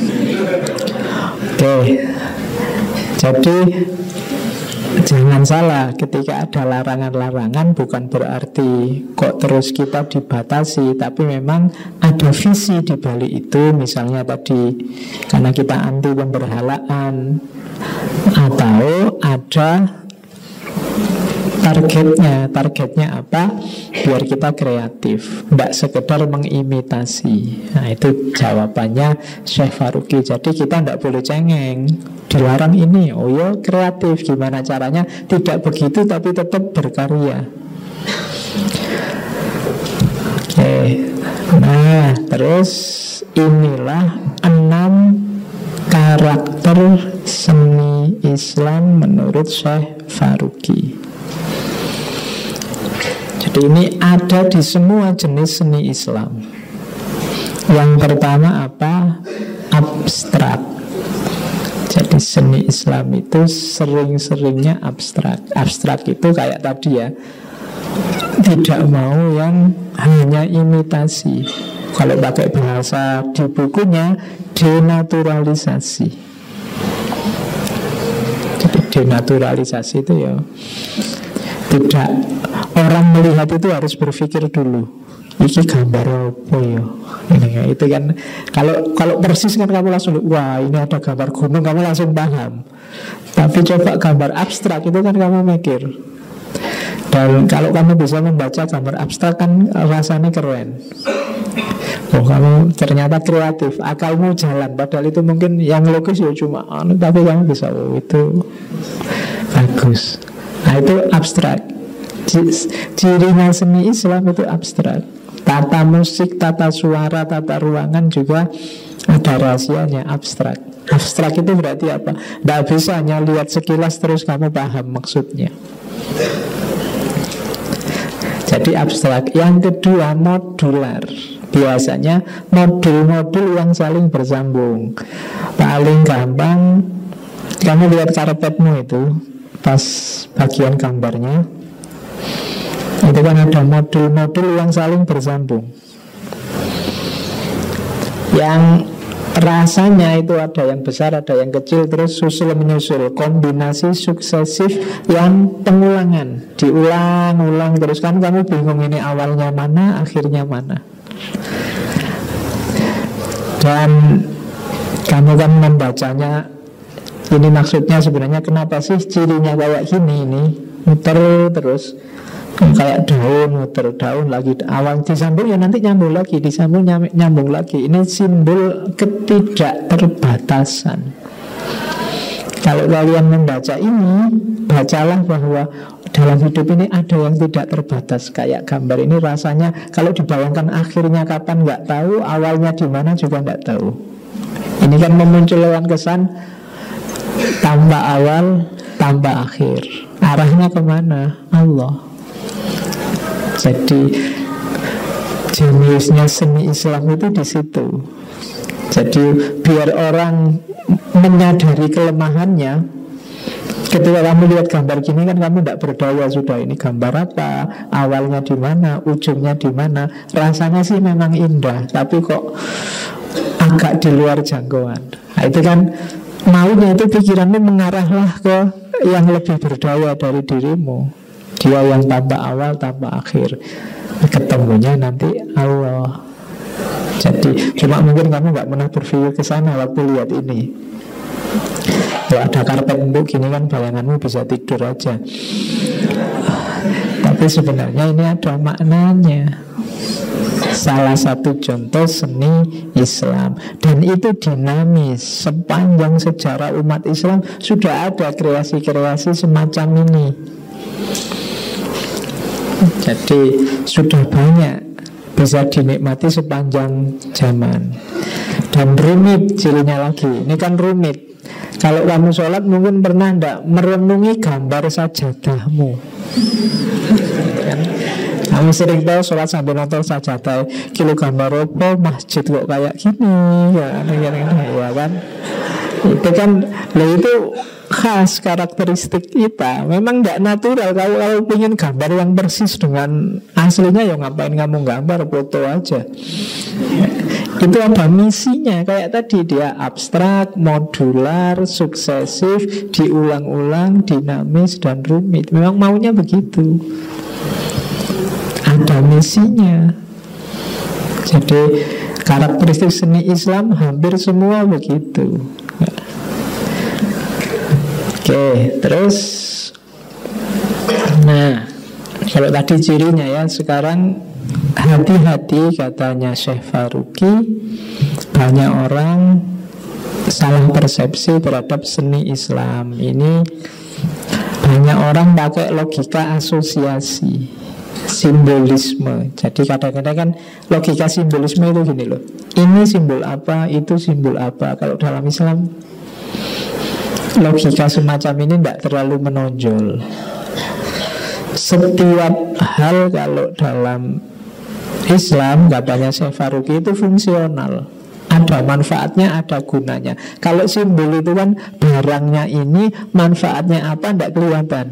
Oke. Jadi jangan salah, ketika ada larangan-larangan bukan berarti kok terus kita dibatasi, tapi memang ada visi di balik itu. Misalnya tadi karena kita anti pemberhalaan, atau ada targetnya apa? Biar kita kreatif, tidak sekedar mengimitasi. Nah itu jawabannya Syekh Faruqi. Jadi kita tidak boleh cengeng. Dilarang ini, oh ya kreatif. Gimana caranya? Tidak begitu tapi tetap berkarya. Oke. Nah terus inilah 6 karakter seni Islam menurut Syekh Faruqi. Jadi ini ada di semua jenis seni Islam. Yang pertama apa? Abstrak. Jadi seni Islam itu sering-seringnya abstrak. Abstrak itu kayak tadi ya, tidak mau yang hanya imitasi. Kalau pakai bahasa di bukunya, denaturalisasi. Jadi denaturalisasi itu ya tidak, orang melihat itu harus berpikir dulu, iki gambar apa ya? Nah, itu kan kalau persis kan kamu langsung, wah ini ada gambar gunung, kamu langsung paham. Tapi coba gambar abstrak itu kan kamu mikir. Dan kalau kamu bisa membaca gambar abstrak kan rasanya keren. Oh kamu ternyata kreatif, akalmu jalan. Padahal itu mungkin yang logis ya cuma tapi kamu bisa, oh itu bagus. Nah itu abstrak. Cirinya seni Islam itu abstrak. Tata musik, tata suara, tata ruangan juga ada rahasianya, abstrak. Abstrak itu berarti apa? Tidak bisa hanya lihat sekilas terus kamu paham maksudnya. Jadi abstrak. Yang kedua modular. Biasanya modul-modul yang saling bersambung. Paling gampang kamu lihat karpetmu itu, pas bagian gambarnya itu kan ada modul-modul yang saling bersambung, yang rasanya itu ada yang besar, ada yang kecil, terus susul menyusul, kombinasi suksesif yang pengulangan, diulang-ulang terus. Kan kamu bingung ini awalnya mana, akhirnya mana. Dan kamu kan membacanya, ini maksudnya sebenarnya kenapa sih cirinya kayak gini, ini muter terus kayak daun, muter daun lagi, awal disambung ya nanti nyambung lagi, disambung nyambung lagi. Ini simbol ketidakterbatasan. Kalau kalian membaca ini, bacalah bahwa dalam hidup ini ada yang tidak terbatas. Kayak gambar ini rasanya kalau dibayangkan akhirnya kapan nggak tahu, awalnya di mana juga nggak tahu. Ini kan memunculkan kesan tambah awal, tambah akhir. Arahnya kemana? Allah. Jadi jeniusnya seni Islam itu di situ. Jadi biar orang menyadari kelemahannya, ketika kamu lihat gambar gini kan kamu tidak berdaya sudah, ini gambar apa, awalnya di mana, ujungnya di mana. Rasanya sih memang indah, tapi kok agak di luar jangkauan. Nah, itu kan maunya itu pikiranmu mengarahlah ke yang lebih berdaya dari dirimu. Dia yang tambah awal, tambah akhir. Ketemunya nanti Allah. Jadi cuma mungkin kamu nggak pernah berpikir ke sana waktu lihat ini. Kalau ada karpet empuk gini kan bayanganmu bisa tidur aja. Tapi sebenarnya ini ada maknanya. Salah satu contoh seni Islam. Dan itu dinamis. Sepanjang sejarah umat Islam sudah ada kreasi-kreasi semacam ini. Jadi sudah banyak, bisa dinikmati sepanjang zaman. Dan rumit cirinya lagi. Ini kan rumit. Kalau kamu sholat mungkin pernah tidak merenungi gambar sajadahmu. Kan? Kamu sering tahu sholat sambil nonton sajadah, kilo gambar apa masjid kok kayak gini, ya kan? Itu kan, itu khas karakteristik kita. Memang tidak natural. Kalau ingin gambar yang persis dengan aslinya, ya ngapain kamu gambar, foto aja. Itu ada misinya. Kayak tadi, dia abstrak, modular, sukesif, diulang-ulang, dinamis, dan rumit. Memang maunya begitu. Ada misinya. Jadi karakteristik seni Islam hampir semua begitu. Oke, terus nah, kalau tadi cirinya ya, sekarang hati-hati katanya Syekh Faruqi. Banyak orang salah persepsi terhadap seni Islam. Ini banyak orang pakai logika asosiasi, simbolisme. Jadi kadang-kadang kan logika simbolisme itu gini loh, ini simbol apa, itu simbol apa. Kalau dalam Islam logika semacam ini tidak terlalu menonjol. Setiap hal kalau dalam Islam, katanya Syekh Faruqi, itu fungsional. Ada manfaatnya, ada gunanya. Kalau simbol itu kan barangnya ini, manfaatnya apa tidak kelihatan.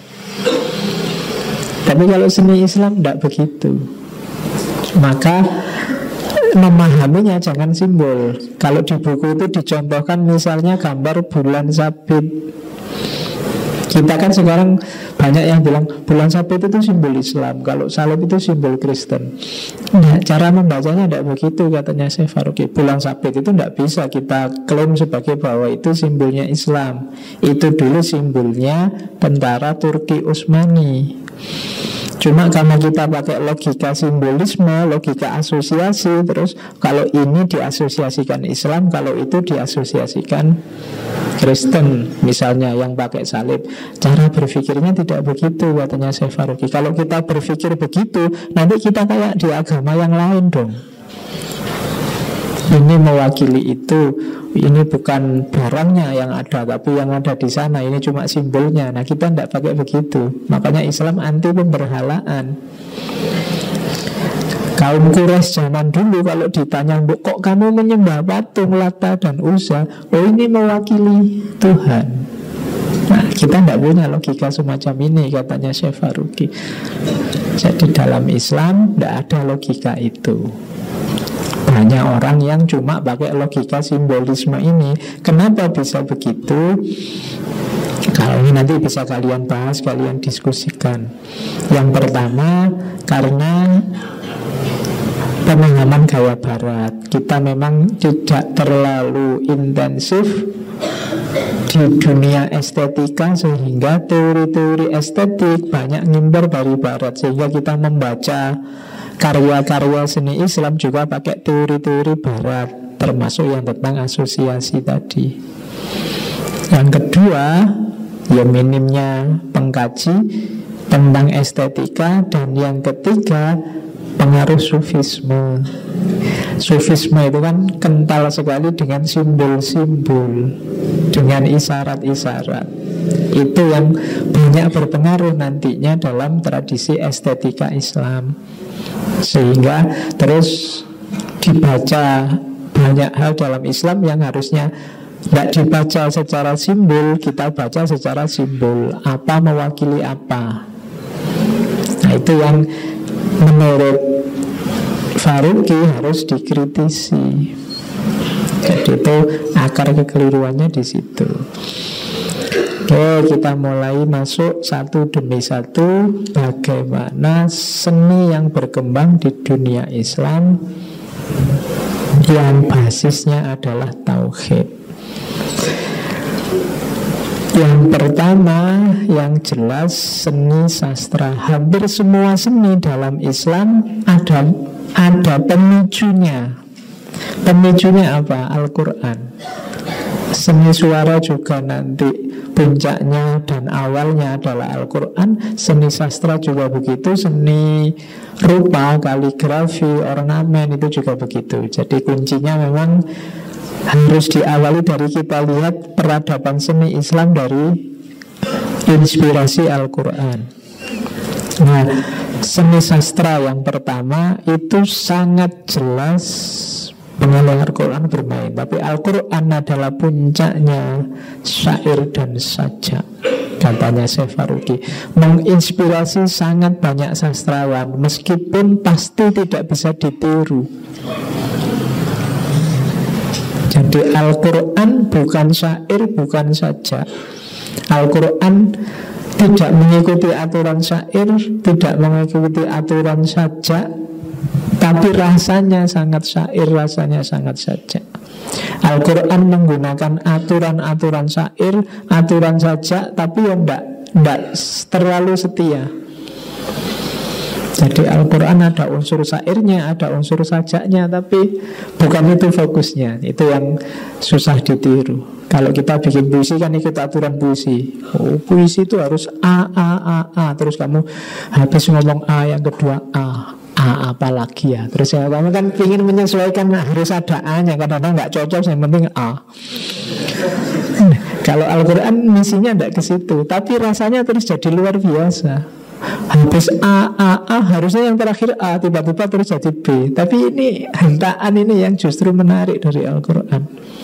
Tapi kalau seni Islam tidak begitu. Maka memahaminya jangan simbol. Kalau di buku itu dicontohkan misalnya gambar bulan sabit. Kita kan sekarang banyak yang bilang bulan sabit itu simbol Islam, kalau salib itu simbol Kristen. Nah, cara membacanya tidak begitu, katanya Syekh Faruqi. Bulan sabit itu tidak bisa kita klaim sebagai bahwa itu simbolnya Islam. Itu dulu simbolnya tentara Turki Utsmani. Cuma karena kita pakai logika simbolisme, logika asosiasi, terus kalau ini diasosiasikan Islam, kalau itu diasosiasikan Kristen, misalnya yang pakai salib. Cara berpikirnya tidak begitu, katanya Syekh Faruqi. Kalau kita berpikir begitu, nanti kita kayak di agama yang lain dong. Ini mewakili itu, ini bukan barangnya yang ada, tapi yang ada di sana, ini cuma simbolnya. Nah, kita tidak pakai begitu. Makanya Islam anti pemberhalaan. Kaum Quraisy zaman dulu kalau ditanya, kok kamu menyembah patung Lata dan Uzza? Oh, ini mewakili Tuhan. Nah, kita tidak punya logika semacam ini, katanya Syekh Faruqi. Jadi dalam Islam tidak ada logika itu. Banyak orang yang cuma pakai logika simbolisme ini. Kenapa bisa begitu? Kalau ini nanti bisa kalian bahas, kalian diskusikan. Yang pertama, karena pemahaman gaya barat. Kita memang tidak terlalu intensif di dunia estetika, sehingga teori-teori estetik banyak ngimbar dari barat. Sehingga kita membaca karya-karya seni Islam juga pakai teori-teori barat, termasuk yang tentang asosiasi tadi. Yang kedua, ya minimnya pengkaji tentang estetika. Dan yang ketiga, pengaruh sufisme. Sufisme itu kan kental sekali dengan simbol-simbol, dengan isyarat-isyarat. Itu yang banyak berpengaruh nantinya dalam tradisi estetika Islam. Sehingga terus dibaca banyak hal dalam Islam yang harusnya tidak dibaca secara simbol, kita baca secara simbol. Apa mewakili apa. Nah, itu yang menurut Faruqi harus dikritisi. Jadi itu akar kekeliruannya di situ. Oke, kita mulai masuk satu demi satu. Bagaimana seni yang berkembang di dunia Islam yang basisnya adalah tauhid. Yang pertama, yang jelas seni sastra. Hampir semua seni dalam Islam ada pemicunya. Pemicunya apa? Al-Quran. Seni suara juga nanti puncaknya dan awalnya adalah Al-Quran. Seni sastra juga begitu. Seni rupa, kaligrafi, ornamen itu juga begitu. Jadi kuncinya memang harus diawali dari kita lihat peradaban seni Islam dari inspirasi Al-Quran. Nah, seni sastra yang pertama itu sangat jelas pengaruh Al-Quran bermain. Tapi Al-Quran adalah puncaknya syair dan sajak, katanya Syekh Faruqi. Menginspirasi sangat banyak sastrawan, meskipun pasti tidak bisa ditiru. Jadi Al-Quran bukan syair, bukan sajak. Al-Quran tidak mengikuti aturan syair, tidak mengikuti aturan sajak, tapi rasanya sangat syair, rasanya sangat sajak. Al-Quran menggunakan aturan-aturan syair, aturan sajak, tapi yang tidak terlalu setia. Jadi Al-Quran ada unsur syairnya, ada unsur sajaknya, tapi bukan itu fokusnya. Itu yang susah ditiru. Kalau kita bikin puisi kan ikut aturan puisi. Oh, puisi itu harus A. Terus kamu habis ngomong A, yang kedua A apa lagi ya. Terus ya, kamu kan ingin menyesuaikan, harus ada A-nya. Kadang-kadang nggak cocok, yang penting A. Kalau Al-Quran misinya tidak ke situ, tapi rasanya terus jadi luar biasa. Habis A harusnya yang terakhir A, tiba-tiba terus jadi B. Tapi ini hentaan ini yang justru menarik dari Al-Quran.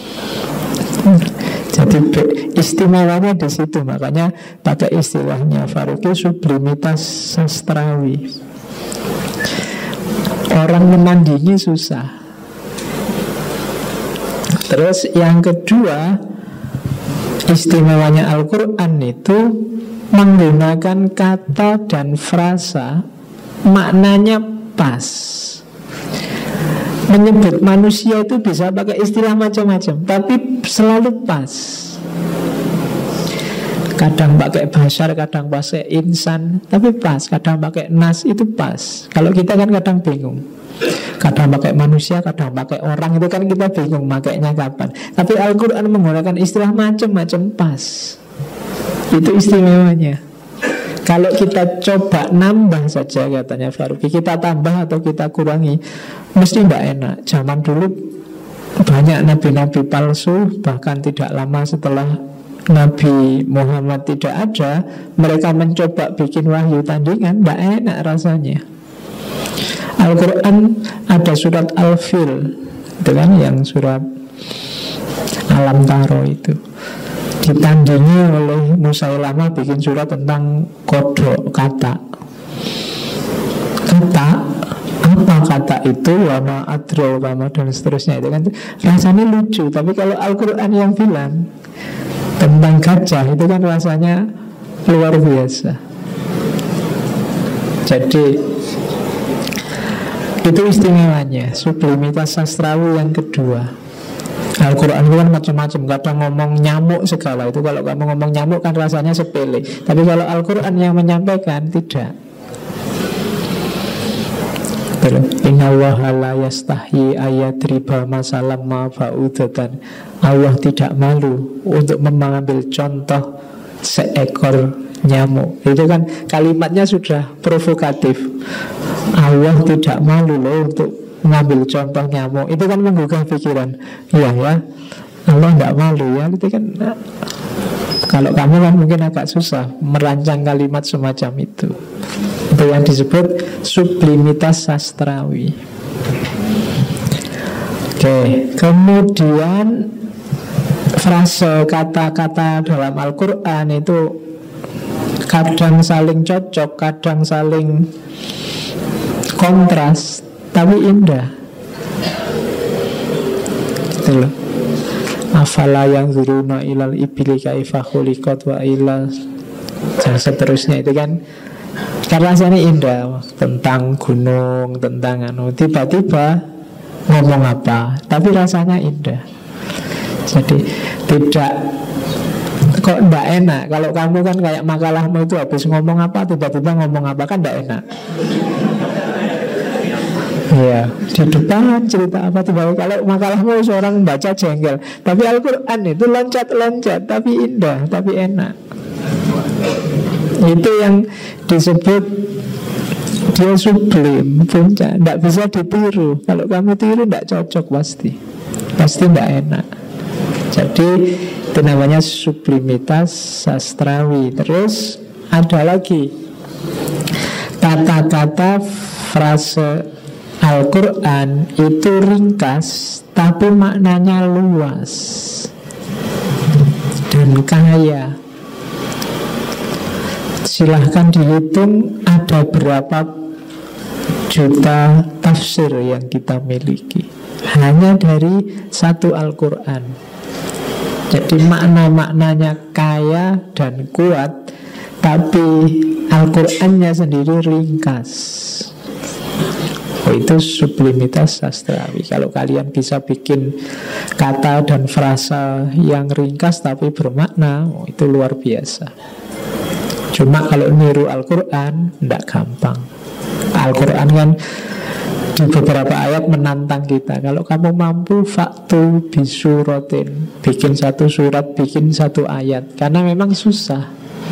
Jadi istimewanya di situ. Makanya pakai istilahnya Faruqi, sublimitas sastrawi. Orang menandingi susah. Terus yang kedua, istimewanya Al-Quran itu menggunakan kata dan frasa maknanya pas. Menyebut manusia itu bisa pakai istilah macam-macam, tapi selalu pas. Kadang pakai bashar, kadang pakai insan, tapi pas. Kadang pakai nas, itu pas. Kalau kita kan kadang bingung. Kadang pakai manusia, kadang pakai orang, itu kan kita bingung makainya kapan. Tapi Al-Quran menggunakan istilah macam-macam pas. Itu istimewanya. Kalau kita coba nambah saja, katanya Faruqi, kita tambah atau kita kurangi, mesti tidak enak. Zaman dulu banyak nabi-nabi palsu. Bahkan tidak lama setelah Nabi Muhammad tidak ada, mereka mencoba bikin wahyu tandingan. Tidak enak rasanya. Al-Quran ada surat Al-Fil, itu kan yang surat Alam Taro itu, ditandingi oleh Musailamah bikin surat tentang kodok kata. Apa kata itu, wama adro, wama dan seterusnya. Itu kan rasanya lucu. Tapi kalau Al-Quran yang bilang tentang gajah, itu kan rasanya luar biasa. Jadi itu istimewanya, sublimitas sastrawi yang kedua. Al-Quran itu kan macam-macam. Kadang ngomong nyamuk segala. Itu kalau kamu ngomong nyamuk kan rasanya sepele. Tapi kalau Al-Quran yang menyampaikan, tidak. Inna allaha la yastahi ayadriba masalam ma ba'udatan. Allah tidak malu untuk mengambil contoh seekor nyamuk. Itu kan kalimatnya sudah provokatif. Allah tidak malu loh untuk mengambil contoh nyamuk. Itu kan menggugah pikiran. Iya ya, Allah tidak malu ya. Itu kan, kalau kamu kan mungkin agak susah merancang kalimat semacam itu. Itu yang disebut sublimitas sastrawi. Oke, kemudian frase kata-kata dalam Al-Quran itu kadang saling cocok, kadang saling kontras, tapi indah. Gitu loh. Afala yang zuruna ilal ibili kaifa khuliqat wa ilal, dan seterusnya. Itu kan karena rasanya indah. Tentang gunung, tentang tiba-tiba ngomong apa, tapi rasanya indah. Jadi tidak, kok tidak enak. Kalau kamu kan kayak makalahmu itu habis ngomong apa, tiba-tiba ngomong apa, kan tidak enak. Ya, di depan cerita apa tuh? Kalau makalahmu seorang membaca jengkel, tapi Al-Quran itu loncat-loncat, tapi indah, tapi enak. Itu yang disebut dia sublim, puncak. Tidak bisa ditiru. Kalau kamu tiru tidak cocok pasti tidak enak. Jadi itu namanya sublimitas sastrawi. Terus ada lagi kata-kata frase Al-Quran itu ringkas tapi maknanya luas dan kaya. Silahkan dihitung ada berapa juta tafsir yang kita miliki hanya dari satu Al-Quran. Jadi makna-maknanya kaya dan kuat, tapi Al-Qurannya sendiri ringkas. Itu sublimitas sastrawi. Kalau kalian bisa bikin kata dan frasa yang ringkas tapi bermakna, itu luar biasa. Cuma kalau niru Al-Quran tidak gampang. Al-Quran kan di beberapa ayat menantang kita. Kalau kamu mampu, faktu bisuratin, bikin satu surat, bikin satu ayat. Karena memang susah.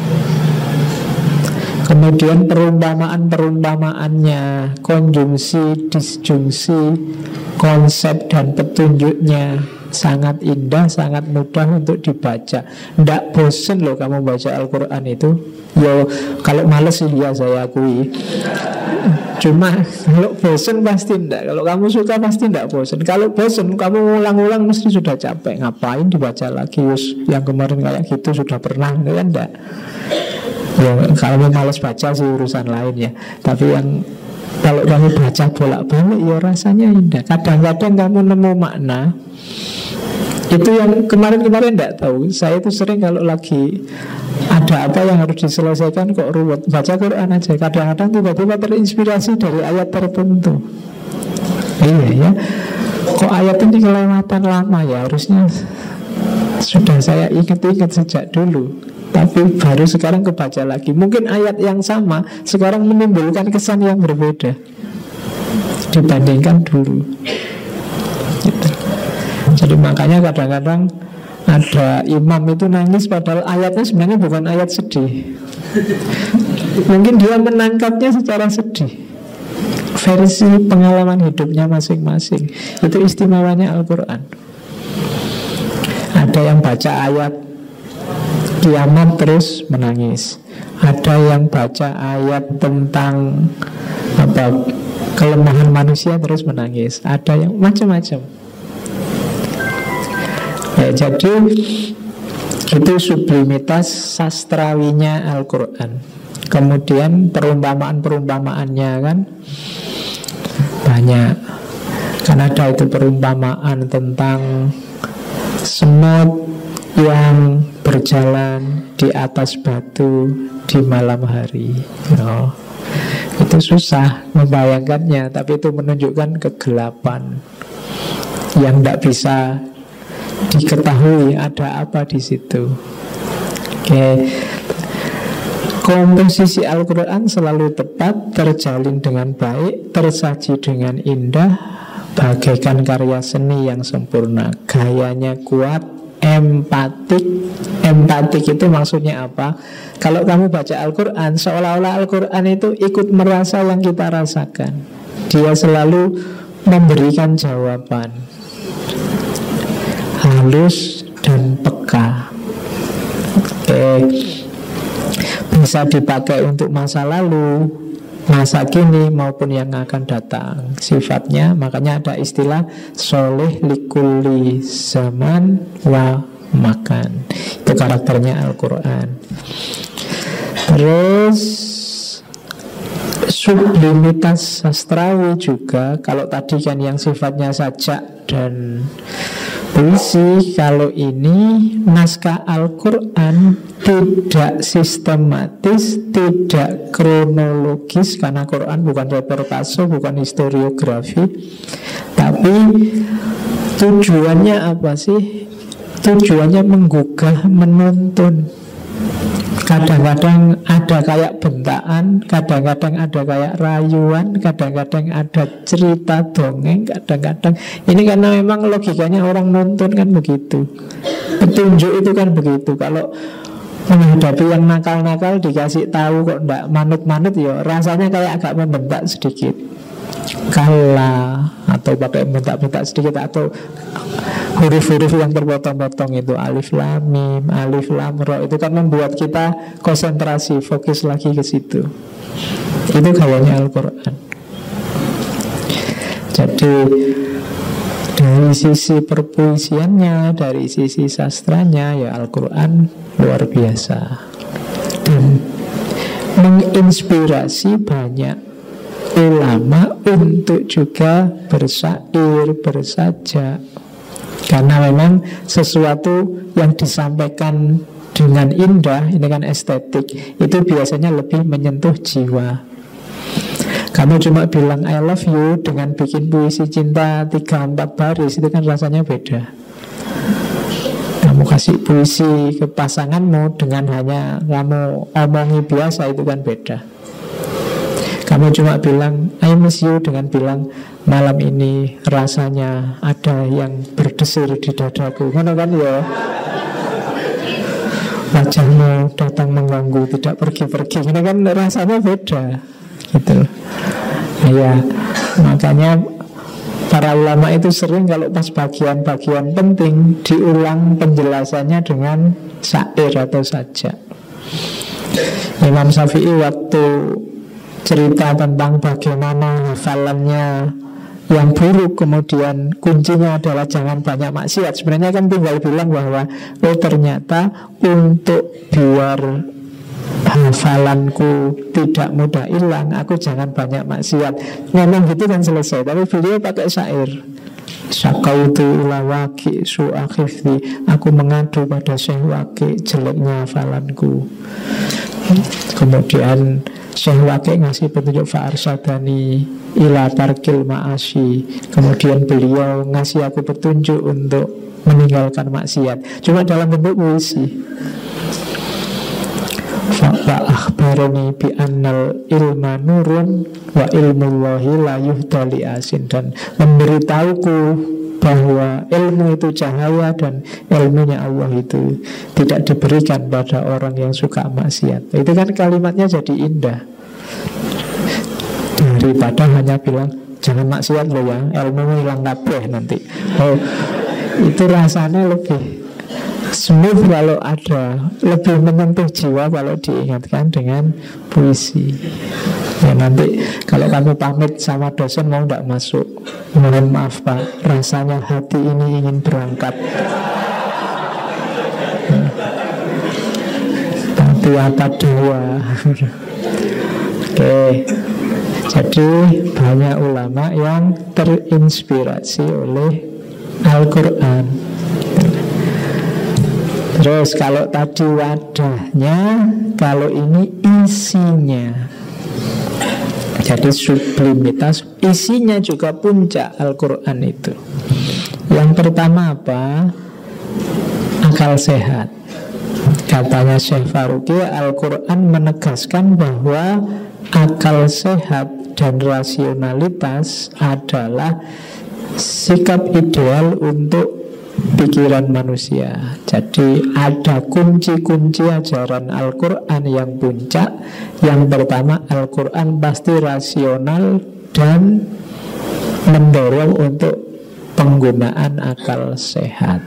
Kemudian perumpamaan-perumpamaannya, konjungsi, disjungsi, konsep dan petunjuknya sangat indah, sangat mudah untuk dibaca. Tidak bosen loh kamu baca Al-Quran itu. Yo, kalau males sih ya saya akui. Cuma kalau bosen pasti tidak. Kalau kamu suka pasti tidak bosen. Kalau bosen kamu ulang-ulang mesti sudah capek. Ngapain dibaca lagi? Yang kemarin kayak gitu sudah pernah, kan enggak? Ya, kalau malas baca sih urusan lain ya. Tapi yang kalau kamu baca bolak-balik ya rasanya indah. Kadang-kadang kamu nemu makna. Itu yang kemarin-kemarin tidak tahu. Saya itu sering kalau lagi ada apa yang harus diselesaikan kok ruwet, baca Quran aja. Kadang-kadang tiba-tiba terinspirasi dari ayat tertentu. Iya ya. Kok ayat ini kelewatan lama ya? Harusnya sudah saya ingat-ingat sejak dulu. Tapi baru sekarang kebaca lagi. Mungkin ayat yang sama sekarang menimbulkan kesan yang berbeda dibandingkan dulu gitu. Jadi makanya kadang-kadang ada imam itu nangis padahal ayatnya sebenarnya bukan ayat sedih. Mungkin dia menangkapnya secara sedih, versi pengalaman hidupnya masing-masing. Itu istimewanya Al-Quran. Ada yang baca ayat kiamat terus menangis. Ada yang baca ayat tentang kelemahan manusia terus menangis. Ada yang macam-macam. Ya, jadi itu sublimitas sastrawinya Al-Quran. Kemudian perumpamaan-perumpamaannya kan banyak. Kan ada itu perumpamaan tentang semut yang berjalan di atas batu di malam hari. Itu susah membayangkannya, tapi itu menunjukkan kegelapan yang tidak bisa diketahui ada apa di situ. Komposisi Al-Quran selalu tepat, terjalin dengan baik, tersaji dengan indah, bagaikan karya seni yang sempurna. Gayanya kuat, empatik. Empatik itu maksudnya apa? Kalau kamu baca Al-Quran, seolah-olah Al-Quran itu ikut merasa yang kita rasakan. Dia selalu memberikan jawaban, halus dan peka. Bisa dipakai untuk masa lalu, masa kini maupun yang akan datang. Sifatnya, makanya ada istilah soleh likulli zaman wa makan. Itu karakternya Al-Quran. Terus sublimitas sastrawi juga. Kalau tadi kan yang sifatnya sajak dan puisi, kalau ini naskah Al-Quran tidak sistematis, tidak kronologis, karena Quran bukan reportase, bukan historiografi. Tapi tujuannya apa sih? Tujuannya menggugah, menuntun. Kadang-kadang ada kayak bentakan, kadang-kadang ada kayak rayuan, kadang-kadang ada cerita dongeng, kadang-kadang ini karena memang logikanya orang nonton kan begitu. Petunjuk itu kan begitu. Kalau menghadapi yang nakal-nakal dikasih tahu kok ndak manut-manut, ya rasanya kayak agak membentak sedikit, kalah atau pakai bentak-bentak sedikit, atau huruf-huruf yang terpotong-potong itu alif lam mim, alif lam ra, itu kan membuat kita konsentrasi, fokus lagi ke situ. Itu gayanya Al-Quran. Jadi dari sisi perpuisiannya, dari sisi sastranya, ya Al-Quran luar biasa dan menginspirasi banyak ulama untuk juga bersair, bersajak. Karena memang sesuatu yang disampaikan dengan indah, ini kan estetik, itu biasanya lebih menyentuh jiwa. Kamu cuma bilang I love you dengan bikin puisi cinta 3-4 baris, itu kan rasanya beda. Kamu kasih puisi ke pasanganmu dengan hanya kamu omongi biasa, itu kan beda. Kamu cuma bilang I miss you dengan bilang malam ini rasanya ada yang berdesir di dadaku, mana kan ya. Wajahmu datang mengganggu, tidak pergi-pergi, ini kan rasanya beda gitu. Ya, makanya para ulama itu sering kalau pas bagian-bagian penting diulang penjelasannya dengan syair atau sajak. Imam Syafi'i waktu cerita tentang bagaimana hafalannya yang buruk, kemudian kuncinya adalah jangan banyak maksiat. Sebenarnya kan tinggal bilang bahwa oh ternyata untuk biar hafalanku tidak mudah hilang, aku jangan banyak maksiat. Ngomong gitu kan selesai. Tapi beliau pakai syair. Syakautu ila waki su'akhifdi, aku mengadu pada Syekh Waki jeleknya hafalanku. Kemudian Syekh Waki ngasih petunjuk fa'arsadani ila tarkil ma'asi. Kemudian beliau ngasih aku petunjuk untuk meninggalkan maksiat, cuma dalam bentuk puisi. Fa akhbarani bi annal ilma nurun wa ilmullahi la yuhdali asin, dan memberitahuku bahwa ilmu itu cahaya dan ilmunya Allah itu tidak diberikan pada orang yang suka maksiat. Itu kan kalimatnya jadi indah, daripada hanya bilang jangan maksiat lo ya, ilmu hilang kabeh nanti. Oh, itu rasanya lebih smooth kalau ada, lebih menyentuh jiwa kalau diingatkan dengan puisi. Ya nanti kalau kamu pamit sama dosen mau tidak masuk, mohon maaf Pak, rasanya hati ini ingin berangkat. Tapi apa dua? Oke. Jadi banyak ulama yang terinspirasi oleh Al-Quran. Terus kalau tadi wadahnya, kalau ini isinya. Jadi sublimitas, isinya juga puncak Al-Quran itu. Yang pertama apa? Akal sehat. Katanya Syekh Faruqi, Al-Quran menegaskan bahwa akal sehat dan rasionalitas adalah sikap ideal untuk pikiran manusia. Jadi ada kunci-kunci ajaran Al-Quran yang puncak. Yang pertama, Al-Quran pasti rasional dan mendorong untuk penggunaan akal sehat.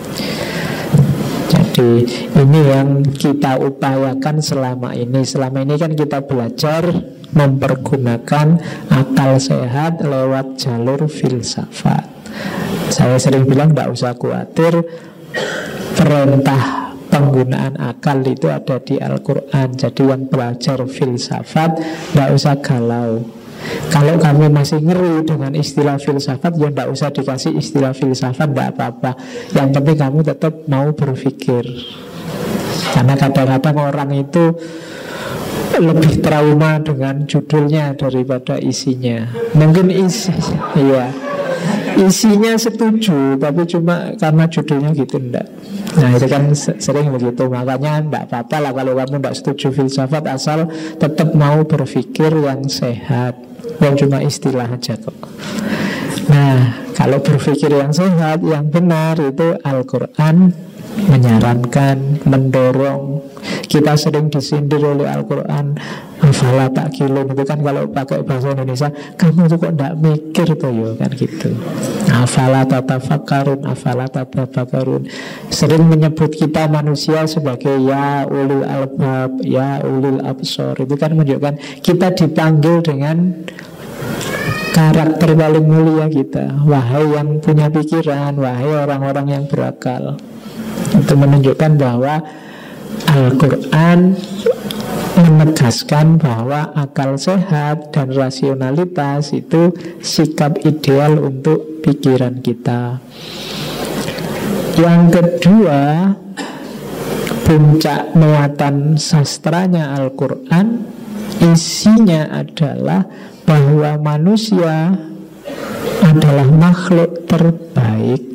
Jadi ini yang kita upayakan selama ini. Selama ini kan kita belajar mempergunakan akal sehat lewat jalur filsafat. Saya sering bilang tidak usah khawatir, perintah penggunaan akal itu ada di Al-Quran. Jadi yang belajar filsafat tidak usah galau. Kalau kamu masih ngeri dengan istilah filsafat, ya tidak usah dikasih istilah filsafat, tidak apa-apa. Yang penting kamu tetap mau berpikir. Karena kadang-kadang orang itu lebih trauma dengan judulnya daripada isinya. Mungkin isi, iya. isinya setuju, tapi cuma karena judulnya gitu enggak. Nah itu kan sering begitu. Makanya enggak apa-apa lah kalau kamu enggak setuju filsafat, asal tetap mau berpikir yang sehat. Yang cuma istilah aja kok. Nah kalau berpikir yang sehat, yang benar, itu Al-Quran menyarankan, mendorong. Kita sering disindir oleh Al-Quran, afala ta'qilun, itu kan kalau pakai bahasa Indonesia, kamu tuh kok enggak mikir tuh ya, kan gitu. Afala tatafakkarun, afala tatafakkarun. Sering menyebut kita manusia sebagai ya ulil albab, ya ulil absor. Itu kan menunjukkan kita dipanggil dengan karakter paling mulia kita. Wahai yang punya pikiran, wahai orang-orang yang berakal. Itu menunjukkan bahwa Al-Quran menegaskan bahwa akal sehat dan rasionalitas itu sikap ideal untuk pikiran kita. Yang kedua, puncak muatan sastranya Al-Quran, isinya adalah bahwa manusia adalah makhluk terbaik,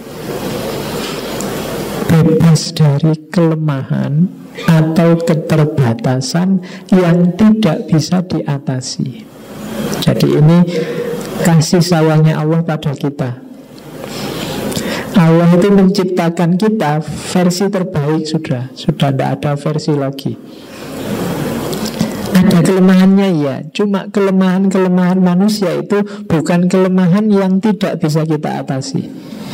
bebas dari kelemahan atau keterbatasan yang tidak bisa diatasi. Jadi ini kasih sayangnya Allah pada kita. Allah itu menciptakan kita versi terbaik, sudah tidak ada versi lagi. Ada kelemahannya ya, cuma kelemahan-kelemahan manusia itu bukan kelemahan yang tidak bisa kita atasi.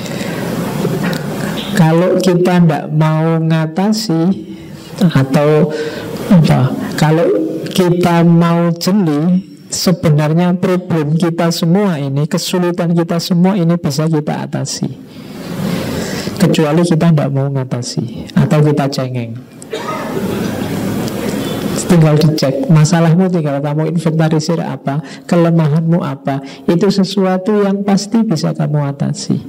Kalau kita tidak mau ngatasi, atau kalau kita mau jeli, sebenarnya problem kita semua ini, kesulitan kita semua ini bisa kita atasi. Kecuali kita tidak mau ngatasi, atau kita cengeng. Tinggal dicek masalahmu, tinggal kamu inventarisir apa, kelemahanmu apa. Itu sesuatu yang pasti bisa kamu atasi.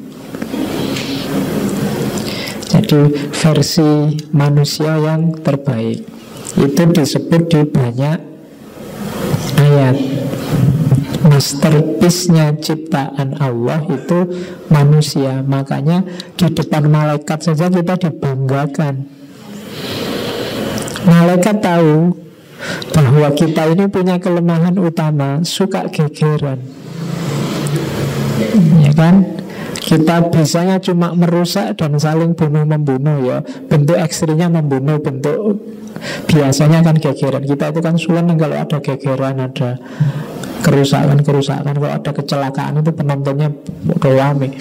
Jadi versi manusia yang terbaik itu disebut di banyak ayat. Masterpiece-nya ciptaan Allah itu manusia. Makanya di depan malaikat saja kita dibanggakan. Malaikat tahu bahwa kita ini punya kelemahan utama, suka gegeran. Ya kan? Kita bisanya cuma merusak dan saling bunuh-membunuh ya. Bentuk ekstrimnya membunuh, bentuk biasanya kan gegeran. Kita itu kan sulit kalau ada gegeran, ada kerusakan-kerusakan. Kalau ada kecelakaan itu penontonnya rame.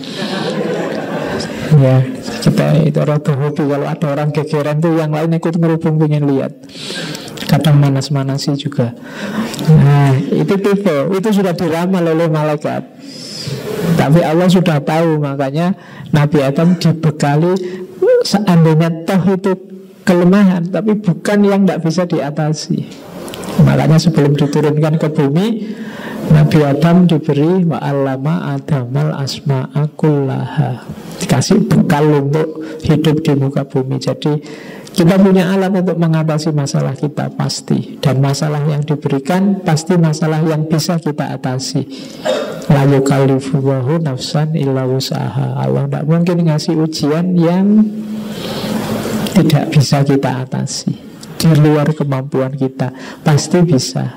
Ya, kita itu rada hobi kalau ada orang gegeran tuh yang lain ikut ngerubung pengen lihat. Kadang manas-manasi juga. Nah, itu tipe, itu sudah diramal oleh malaikat. Tapi Allah sudah tahu, makanya Nabi Adam dibekali seandainya toh itu kelemahan, tapi bukan yang tidak bisa diatasi. Makanya sebelum diturunkan ke bumi, Nabi Adam diberi wa'allama adamal asma'a kullaha, dikasih bekal untuk hidup di muka bumi. Jadi kita punya alat untuk mengatasi masalah kita pasti. Dan masalah yang diberikan pasti masalah yang bisa kita atasi. La yukallifullahu nafsan illa wus'aha. Allah tidak mungkin ngasih ujian yang tidak bisa kita atasi, di luar kemampuan kita. Pasti bisa.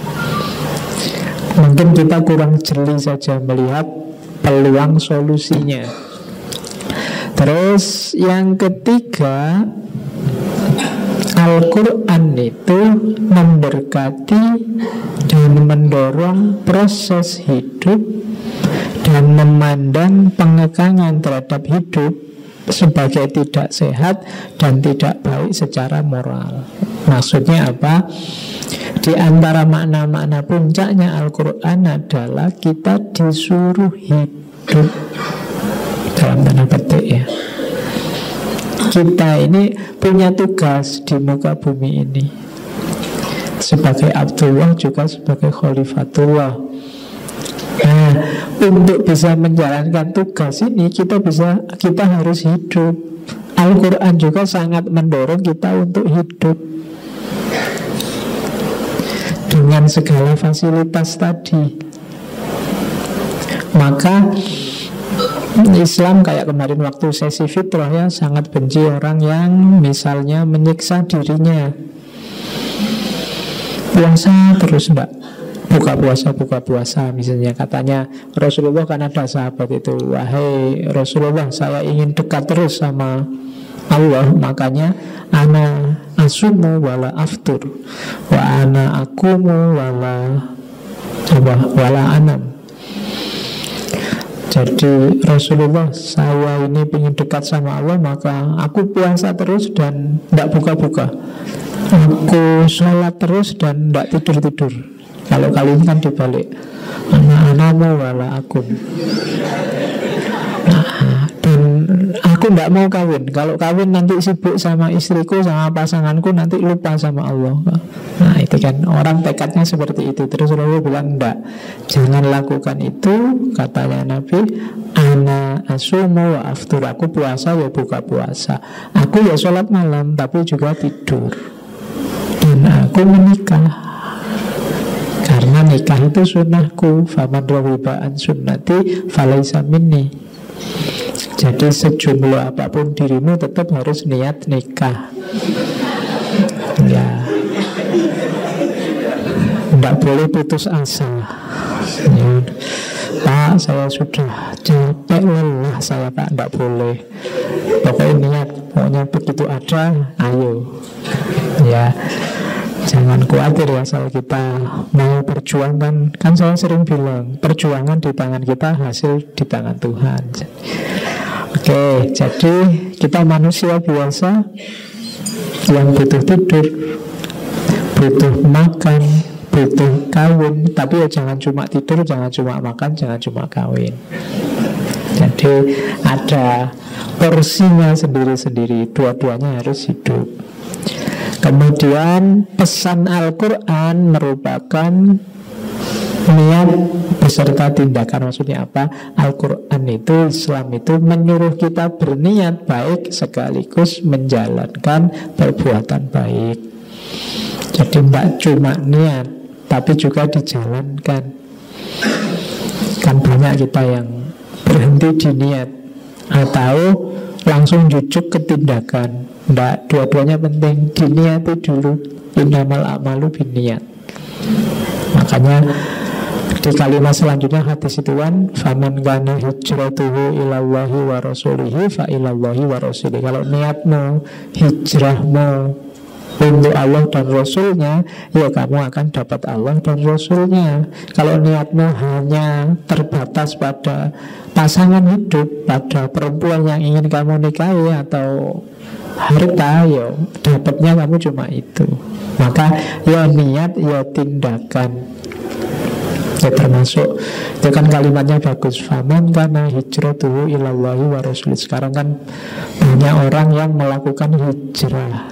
Mungkin kita kurang jeli saja melihat peluang solusinya. Terus yang ketiga, Al-Quran itu memberkati dan mendorong proses hidup dan memandang pengekangan terhadap hidup sebagai tidak sehat dan tidak baik secara moral. Maksudnya apa? Di antara makna-makna puncaknya Al-Quran adalah kita disuruh hidup, dalam tanda petik ya. Kita ini punya tugas di muka bumi ini, sebagai Abdullah juga sebagai Khalifatullah. Nah, untuk bisa menjalankan tugas ini kita harus hidup. Al-Quran juga sangat mendorong kita untuk hidup dengan segala fasilitas tadi. Maka Islam kayak kemarin waktu sesi fitrah ya, sangat benci orang yang misalnya menyiksa dirinya. Puasa terus enggak, buka puasa misalnya. Katanya Rasulullah, kan ada sahabat itu, wahai Rasulullah, saya ingin dekat terus sama Allah, makanya ana asumu wala aftur, wa ana akumu wala anam. Jadi Rasulullah, saya ini ingin dekat sama Allah, maka aku puasa terus dan tidak buka-buka. Aku sholat terus dan tidak tidur-tidur. Kalau kali ini kan dibalik, ana-anamu wala akum. Dan aku tidak mau kawin. Kalau kawin nanti sibuk sama istriku, sama pasanganku, nanti lupa sama Allah. Nah itu kan orang tekadnya seperti itu. Terus Rasulullah bilang enggak, jangan lakukan itu. Katanya Nabi, ana asumu wa aftur, aku puasa ya buka puasa, aku ya sholat malam tapi juga tidur, dan aku menikah karena nikah itu sunnahku. Faman rawiba an sunnati falaisa minni. Jadi sejumlah apapun dirimu tetap harus niat nikah. Ya, tidak boleh putus asa ya. Pak, saya sudah capek lelah saya, Pak, tidak boleh. Pokoknya niat, pokoknya begitu ada, ayo. Ya, jangan khawatir ya, asal kita mau perjuangkan. Kan saya sering bilang, perjuangan di tangan kita, hasil di tangan Tuhan. Oke, jadi kita manusia biasa yang butuh tidur, butuh makan, butuh kawin. Tapi ya jangan cuma tidur, jangan cuma makan, jangan cuma kawin. Jadi ada porsinya sendiri-sendiri, dua-duanya harus hidup. Kemudian pesan Al-Quran merupakan niat beserta tindakan. Maksudnya apa? Al-Quran itu, Islam itu menyuruh kita berniat baik sekaligus menjalankan perbuatan baik. Jadi tidak cuma niat, tapi juga dijalankan. Kan banyak kita yang berhenti di niat atau langsung jujuk ke tindakan. Tidak, dua-duanya penting. Diniati dulu. Innamal a'malu binniyat. Makanya di kalimat selanjutnya hadis itu kan, faman kana hijratuhu ilallahi wa rasulihi fa ilallahi wa rasulihi. Kalau niatmu, hijrahmu untuk Allah dan Rasulnya, ya kamu akan dapat Allah dan Rasulnya. Kalau niatmu hanya terbatas pada pasangan hidup, pada perempuan yang ingin kamu nikahi atau harta, ya dapatnya kamu cuma itu. Maka ya niat, ya tindakan. Ya termasuk itu kan kalimatnya bagus, faman kana hijratuhu ilallahi wa rasulih. Sekarang kan banyak orang yang melakukan hijrah.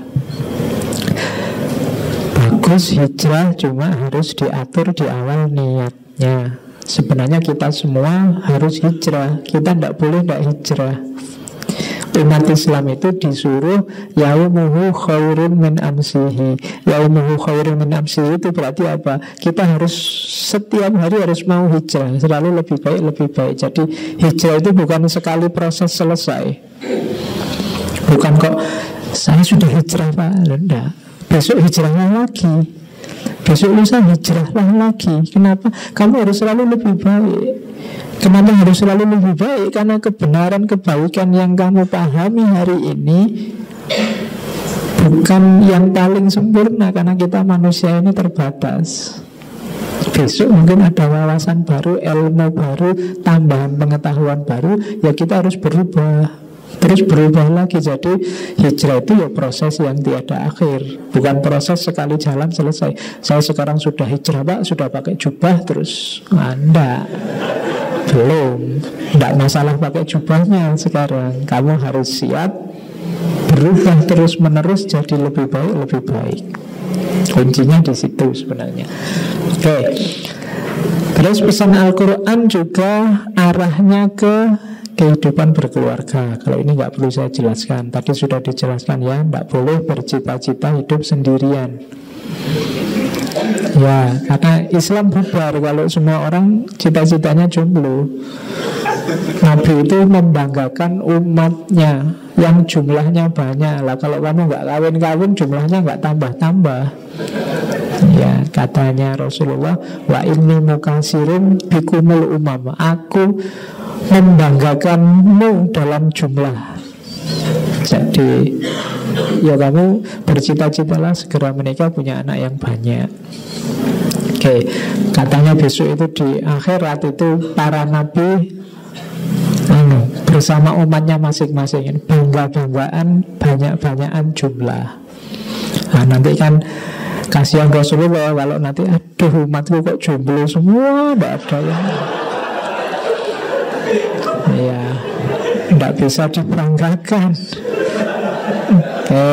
Bagus hijrah, cuma harus diatur di awal niatnya. Sebenarnya kita semua harus hijrah. Kita tidak boleh tidak hijrah. Umat Islam itu disuruh yaumuhu khairun min amsihi. Yaumuhu khairun min amsihi itu berarti apa? Kita harus setiap hari harus mau hijrah, selalu lebih baik, lebih baik. Jadi hijrah itu bukan sekali proses selesai. Bukan kok saya sudah hijrah Pak, enggak. Besok hijrahlah lagi, besok lusa hijrahlah lagi. Kenapa? Kamu harus selalu lebih baik. Kenapa harus selalu lebih baik? Karena kebenaran, kebaikan yang kamu pahami hari ini bukan yang paling sempurna, karena kita manusia ini terbatas. Besok mungkin ada wawasan baru, ilmu baru, tambahan pengetahuan baru. Ya kita harus berubah, terus berubah lagi. Jadi hijrah itu ya proses yang tiada akhir, bukan proses sekali jalan selesai. Saya sekarang sudah hijrah Pak, sudah pakai jubah terus Anda belum. Tidak masalah pakai jubahnya sekarang. Kamu harus siap berubah terus menerus jadi lebih baik, lebih baik. Kuncinya di situ sebenarnya. Oke. Terus pesan Al-Quran juga arahnya ke kehidupan berkeluarga. Kalau ini nggak perlu saya jelaskan, tadi sudah dijelaskan ya, nggak boleh bercita-cita hidup sendirian. Ya, karena Islam bubar kalau semua orang cita-citanya jomblo. Nabi itu membanggakan umatnya yang jumlahnya banyak. Lah kalau kamu nggak kawin-kawin, jumlahnya nggak tambah-tambah. Ya, katanya Rasulullah, wa inni mukasirun bikumul umam. Aku membanggakanmu dalam jumlah. Jadi ya kamu bercita-citalah segera menikah, punya anak yang banyak. Oke, katanya besok itu di akhirat itu para nabi bersama umatnya masing-masing, bangga-banggaan, banyak-banyakan jumlah. Nah, nanti kan kasihan Rasulullah kalau nanti aduh umatku kok jomblo semua, tidak ada yang ya tidak bisa dibanggakan. Oke.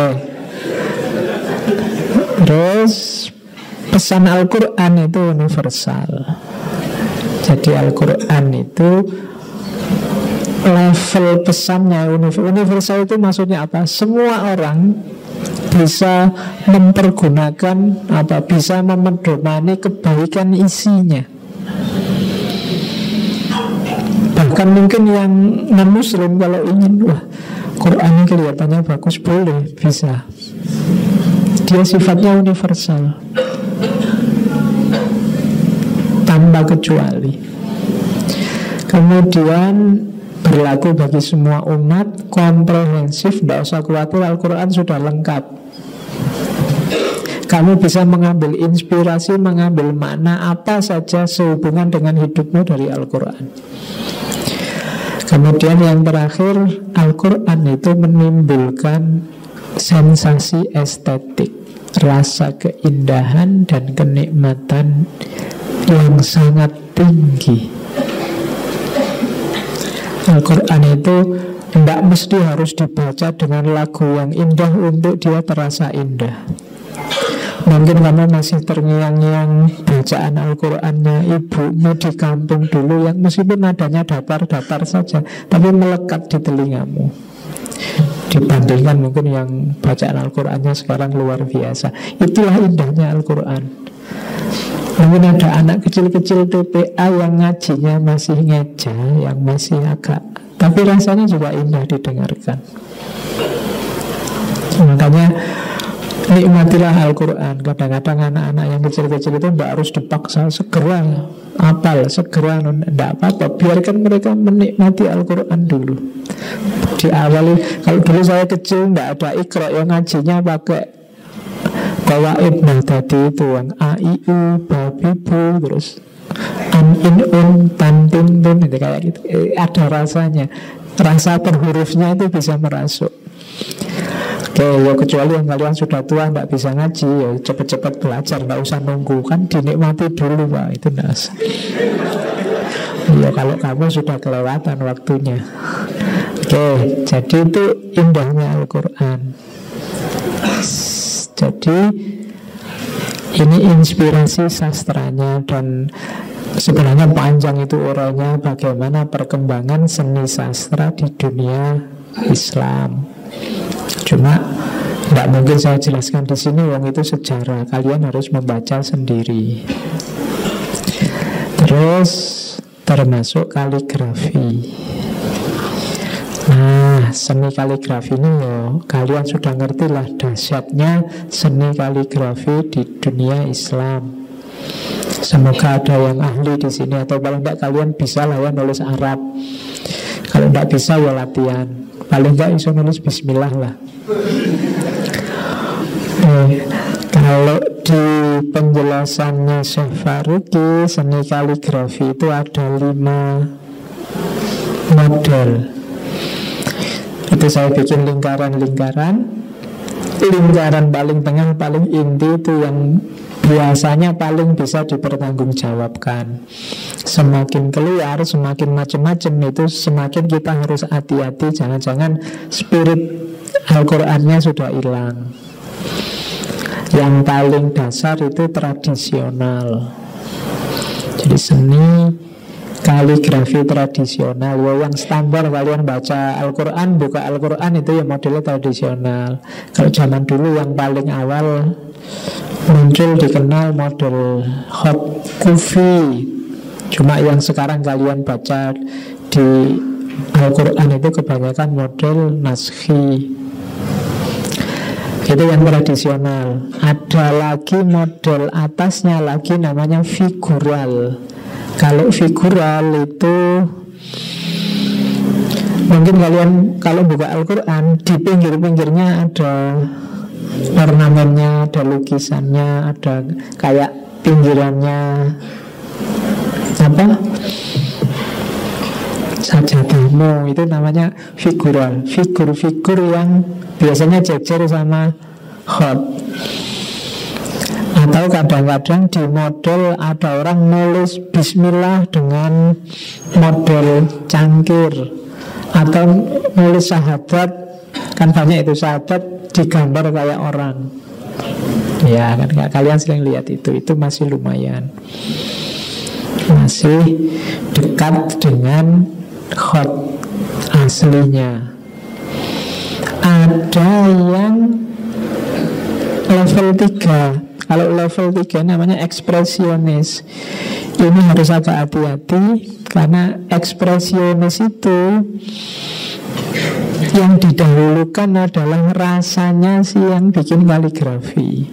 Terus pesan Al-Quran itu universal. Jadi Al-Quran itu level pesannya universal. Itu maksudnya apa? Semua orang bisa mempergunakan bisa memedomani kebaikan isinya. Bahkan mungkin yang non-muslim kalau ingin, wah Quran ini kelihatannya bagus, boleh, bisa. Dia sifatnya universal, tanpa kecuali. Kemudian berlaku bagi semua umat, komprehensif, tidak usah khawatir, Al-Quran sudah lengkap. Kamu bisa mengambil inspirasi, mengambil makna apa saja sehubungan dengan hidupmu dari Al-Quran. Kemudian yang terakhir, Al-Quran itu menimbulkan sensasi estetik, rasa keindahan dan kenikmatan yang sangat tinggi. Al-Quran itu tidak mesti harus dibaca dengan lagu yang indah untuk dia terasa indah. Mungkin kamu masih terngiang-ngiang bacaan Al-Qurannya ibumu di kampung dulu, yang meskipun nadanya datar-datar saja, tapi melekat di telingamu, dibandingkan mungkin yang bacaan Al-Qurannya sekarang luar biasa. Itulah indahnya Al-Quran. Mungkin ada anak kecil-kecil TPA yang ngajinya masih ngeja, yang masih agak, tapi rasanya juga indah didengarkan. Makanya nikmatilah Al-Quran. Kadang-kadang anak-anak yang kecil-kecil itu tidak harus dipaksa segera hafal, segera, tidak apa-apa. Biarkan mereka menikmati Al-Quran dulu. Diawali, kalau dulu saya kecil tidak ada Iqra, yang ngajinya pakai Qawaid. Nah tadi itu yang A, I, U, Babi, Bu, terus An, In, Tan, Tin, Tun, itu kayak gitu. Ada rasanya, rasa per hurufnya itu bisa merasuk. Oke, ya kecuali yang kalian sudah tua tidak bisa ngaji, ya cepat-cepat belajar, tidak usah nunggu, kan dinikmati dulu Pak, itu nas. Ya kalau kamu sudah kelewatan waktunya. Oke, jadi itu indahnya Al-Quran. Jadi ini inspirasi sastranya, dan sebenarnya panjang itu urainya bagaimana perkembangan seni sastra di dunia Islam. Cuma tidak mungkin saya jelaskan di sini, wong itu sejarah, kalian harus membaca sendiri. Terus termasuk kaligrafi. Nah, seni kaligrafi ini kalian sudah ngerti lah dahsyatnya seni kaligrafi di dunia Islam. Semoga ada yang ahli di sini, atau paling tidak kalian bisa lah ya nulis Arab. Kalau tidak bisa ya latihan. Paling tidak bisa nulis Bismillah lah. Kalau di penjelasannya Syekh Faruqi, seni kaligrafi itu ada 5 model. Itu saya bikin lingkaran-lingkaran. Lingkaran paling tengah, paling inti itu yang biasanya paling bisa dipertanggungjawabkan. Semakin keluar, semakin macam-macam, itu semakin kita harus hati-hati. Jangan-jangan spirit Al-Qurannya sudah hilang. Yang paling dasar itu tradisional. Jadi seni kaligrafi tradisional, yang standar kalian baca Al-Quran, buka Al-Quran itu ya modelnya tradisional. Kalau zaman dulu yang paling awal muncul dikenal model hot kufi. Cuma yang sekarang kalian baca di Al-Quran itu kebanyakan model naskhi. Itu yang tradisional. Ada lagi model atasnya lagi namanya figural. Kalau figural itu mungkin kalian kalau buka Al-Quran, di pinggir-pinggirnya ada ornamennya, ada lukisannya, ada kayak pinggirannya apa sajadahmu, itu namanya figural. Figur-figur yang biasanya jejer sama khot. Atau kadang-kadang di model ada orang nulis bismillah dengan model cangkir, atau nulis syahadat, kan banyak itu syahadat digambar kayak orang. Ya kan kalian sering lihat itu masih lumayan, masih dekat dengan khot aslinya. Ada yang level 3. Kalau level 3 namanya ekspresionis. Ini harus agak hati-hati, karena ekspresionis itu yang didahulukan adalah rasanya sih yang bikin kaligrafi.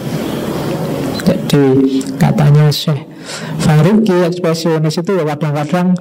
Jadi katanya Syekh Faruqi, ekspresionis itu ya kadang-kadang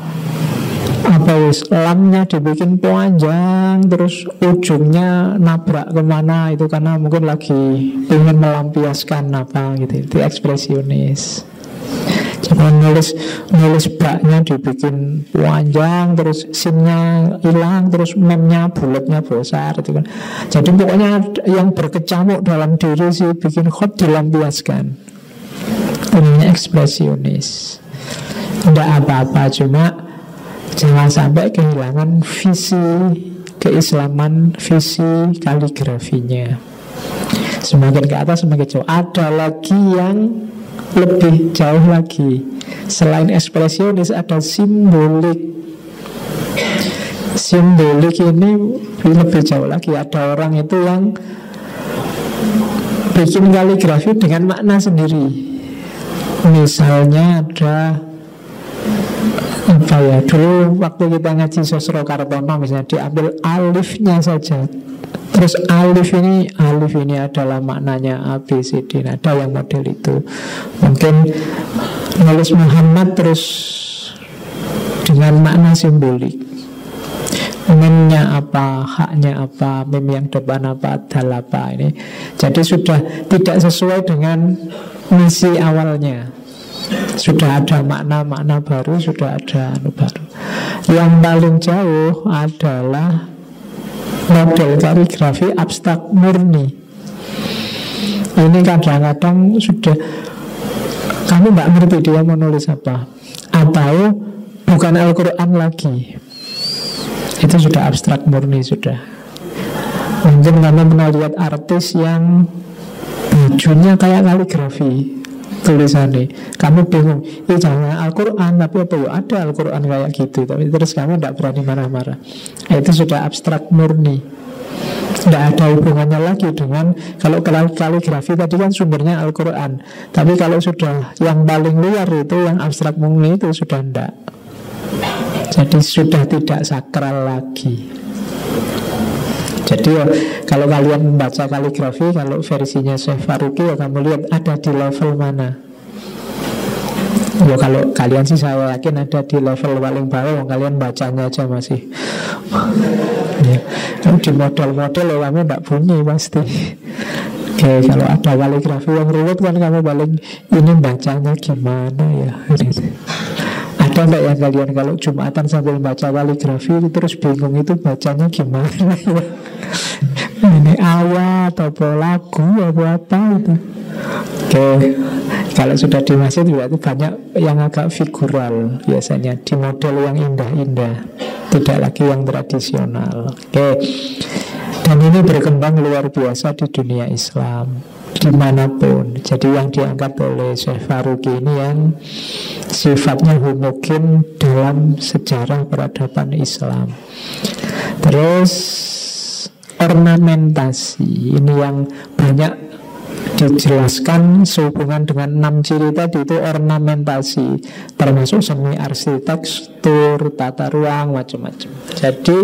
lamnya dibikin panjang, terus ujungnya nabrak kemana, itu karena mungkin lagi ingin melampiaskan apa gitu. Itu ekspresionis. Cuma nulis baknya dibikin panjang, terus sinnya hilang, terus memnya bulatnya besar itu kan. Jadi pokoknya yang berkecamuk dalam diri sih bikin khot dilampiaskan. Itu namanya ekspresionis. Tidak apa-apa, cuma jangan sampai kehilangan visi keislaman, visi kaligrafinya. Semakin ke atas semakin jauh. Ada lagi yang lebih jauh lagi. Selain ekspresionis ada simbolik. Simbolik ini lebih jauh lagi. Ada orang itu yang bikin kaligrafi dengan makna sendiri. Misalnya ada apa ya, dulu waktu kita ngaji Sosro Kartono misalnya diambil alifnya saja, terus alif ini adalah maknanya A, B, C, D. Ada yang model itu. Mungkin nulis Muhammad terus dengan makna simbolik, memnya apa, haknya apa, mem yang depan apa, dal apa. Ini jadi sudah tidak sesuai dengan misi awalnya. Sudah ada makna-makna baru, sudah ada anu baru. Yang paling jauh adalah model kaligrafi abstrak murni. Ini kadang-kadang sudah kamu nggak ngerti dia mau nulis apa, atau bukan Al-Quran lagi. Itu sudah abstrak murni sudah. Mungkin kamu pernah lihat artis yang bajunya kayak kaligrafi tulisannya, kamu bingung, ini jangan Al-Quran, tapi apa ya, ada Al-Quran kayak gitu, tapi terus kamu tidak berani marah-marah. Itu sudah abstrak murni, tidak ada hubungannya lagi dengan, kalau kaligrafi tadi kan sumbernya Al-Quran, tapi kalau sudah yang paling luar itu yang abstrak murni itu sudah tidak. Jadi sudah tidak sakral lagi. Jadi ya, kalau kalian membaca kaligrafi, kalau versinya Syekh Faruqi, ya kamu lihat ada di level mana. Ya kalau kalian sih saya yakin ada di level paling bawah, kalian bacanya aja masih ya. Kalau di model-model ya kamu tidak bunyi pasti. Oke, kalau ada kaligrafi yang rumit kan kamu paling ini bacanya gimana ya. Ada enggak ya kalian kalau Jumatan sambil baca kaligrafi terus bingung itu bacanya gimana ya? Ini ayat atau lagu atau apa itu. Oke, kalau sudah di masjid berarti banyak yang agak figural biasanya, di model yang indah-indah, tidak lagi yang tradisional. Oke, dan ini berkembang luar biasa di dunia Islam dimanapun. Jadi yang diangkat oleh Syekh Faruqi ini yang sifatnya homogen dalam sejarah peradaban Islam. Terus ornamentasi ini yang banyak dijelaskan sehubungan dengan 6 ciri tadi itu ornamentasi, termasuk seni arsitektur, tata ruang, macam-macam. Jadi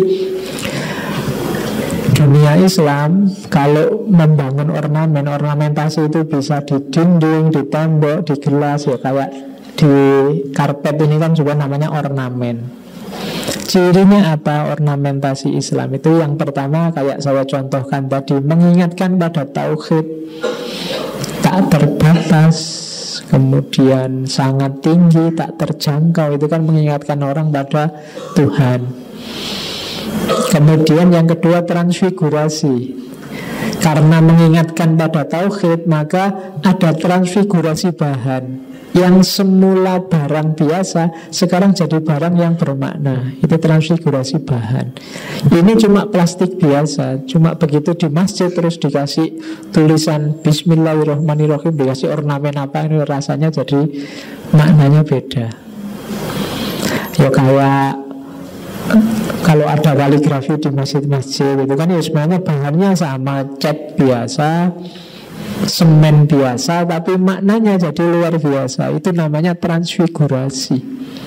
dunia Islam kalau membangun ornamentasi itu bisa di dinding, di tembok, di gelas, ya kayak di karpet ini kan juga namanya ornamen. Cirinya apa ornamentasi Islam itu? Yang pertama kayak saya contohkan tadi, mengingatkan pada tauhid, tak terbatas, kemudian sangat tinggi, tak terjangkau. Itu kan mengingatkan orang pada Tuhan. Kemudian yang kedua transfigurasi. Karena mengingatkan pada tauhid, maka ada transfigurasi bahan. Yang semula barang biasa sekarang jadi barang yang bermakna. Itu transfigurasi bahan. Ini cuma plastik biasa, cuma begitu di masjid terus dikasih tulisan Bismillahirrahmanirrahim, dikasih ornamen apa, ini rasanya jadi maknanya beda. Ya kayak kalau ada kaligrafi di masjid-masjid itu kan ya sebenarnya bahannya sama, cat biasa, semen biasa, tapi maknanya jadi luar biasa. Itu namanya transfigurasi.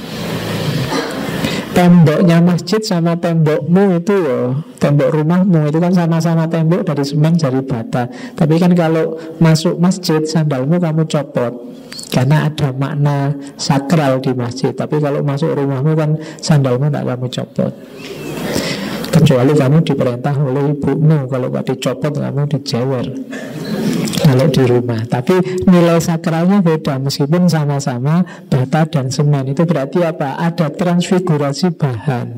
Temboknya masjid sama tembokmu itu ya, tembok rumahmu itu kan sama-sama tembok dari semen dari bata. Tapi kan kalau masuk masjid sandalmu kamu copot karena ada makna sakral di masjid. Tapi kalau masuk rumahmu kan sandalmu tak kamu copot, kecuali kamu diperintah oleh ibumu. Kalau gak dicopot kamu dijewer kalau di rumah. Tapi nilai sakralnya beda, meskipun sama-sama bata dan semen. Itu berarti apa? Ada transfigurasi bahan.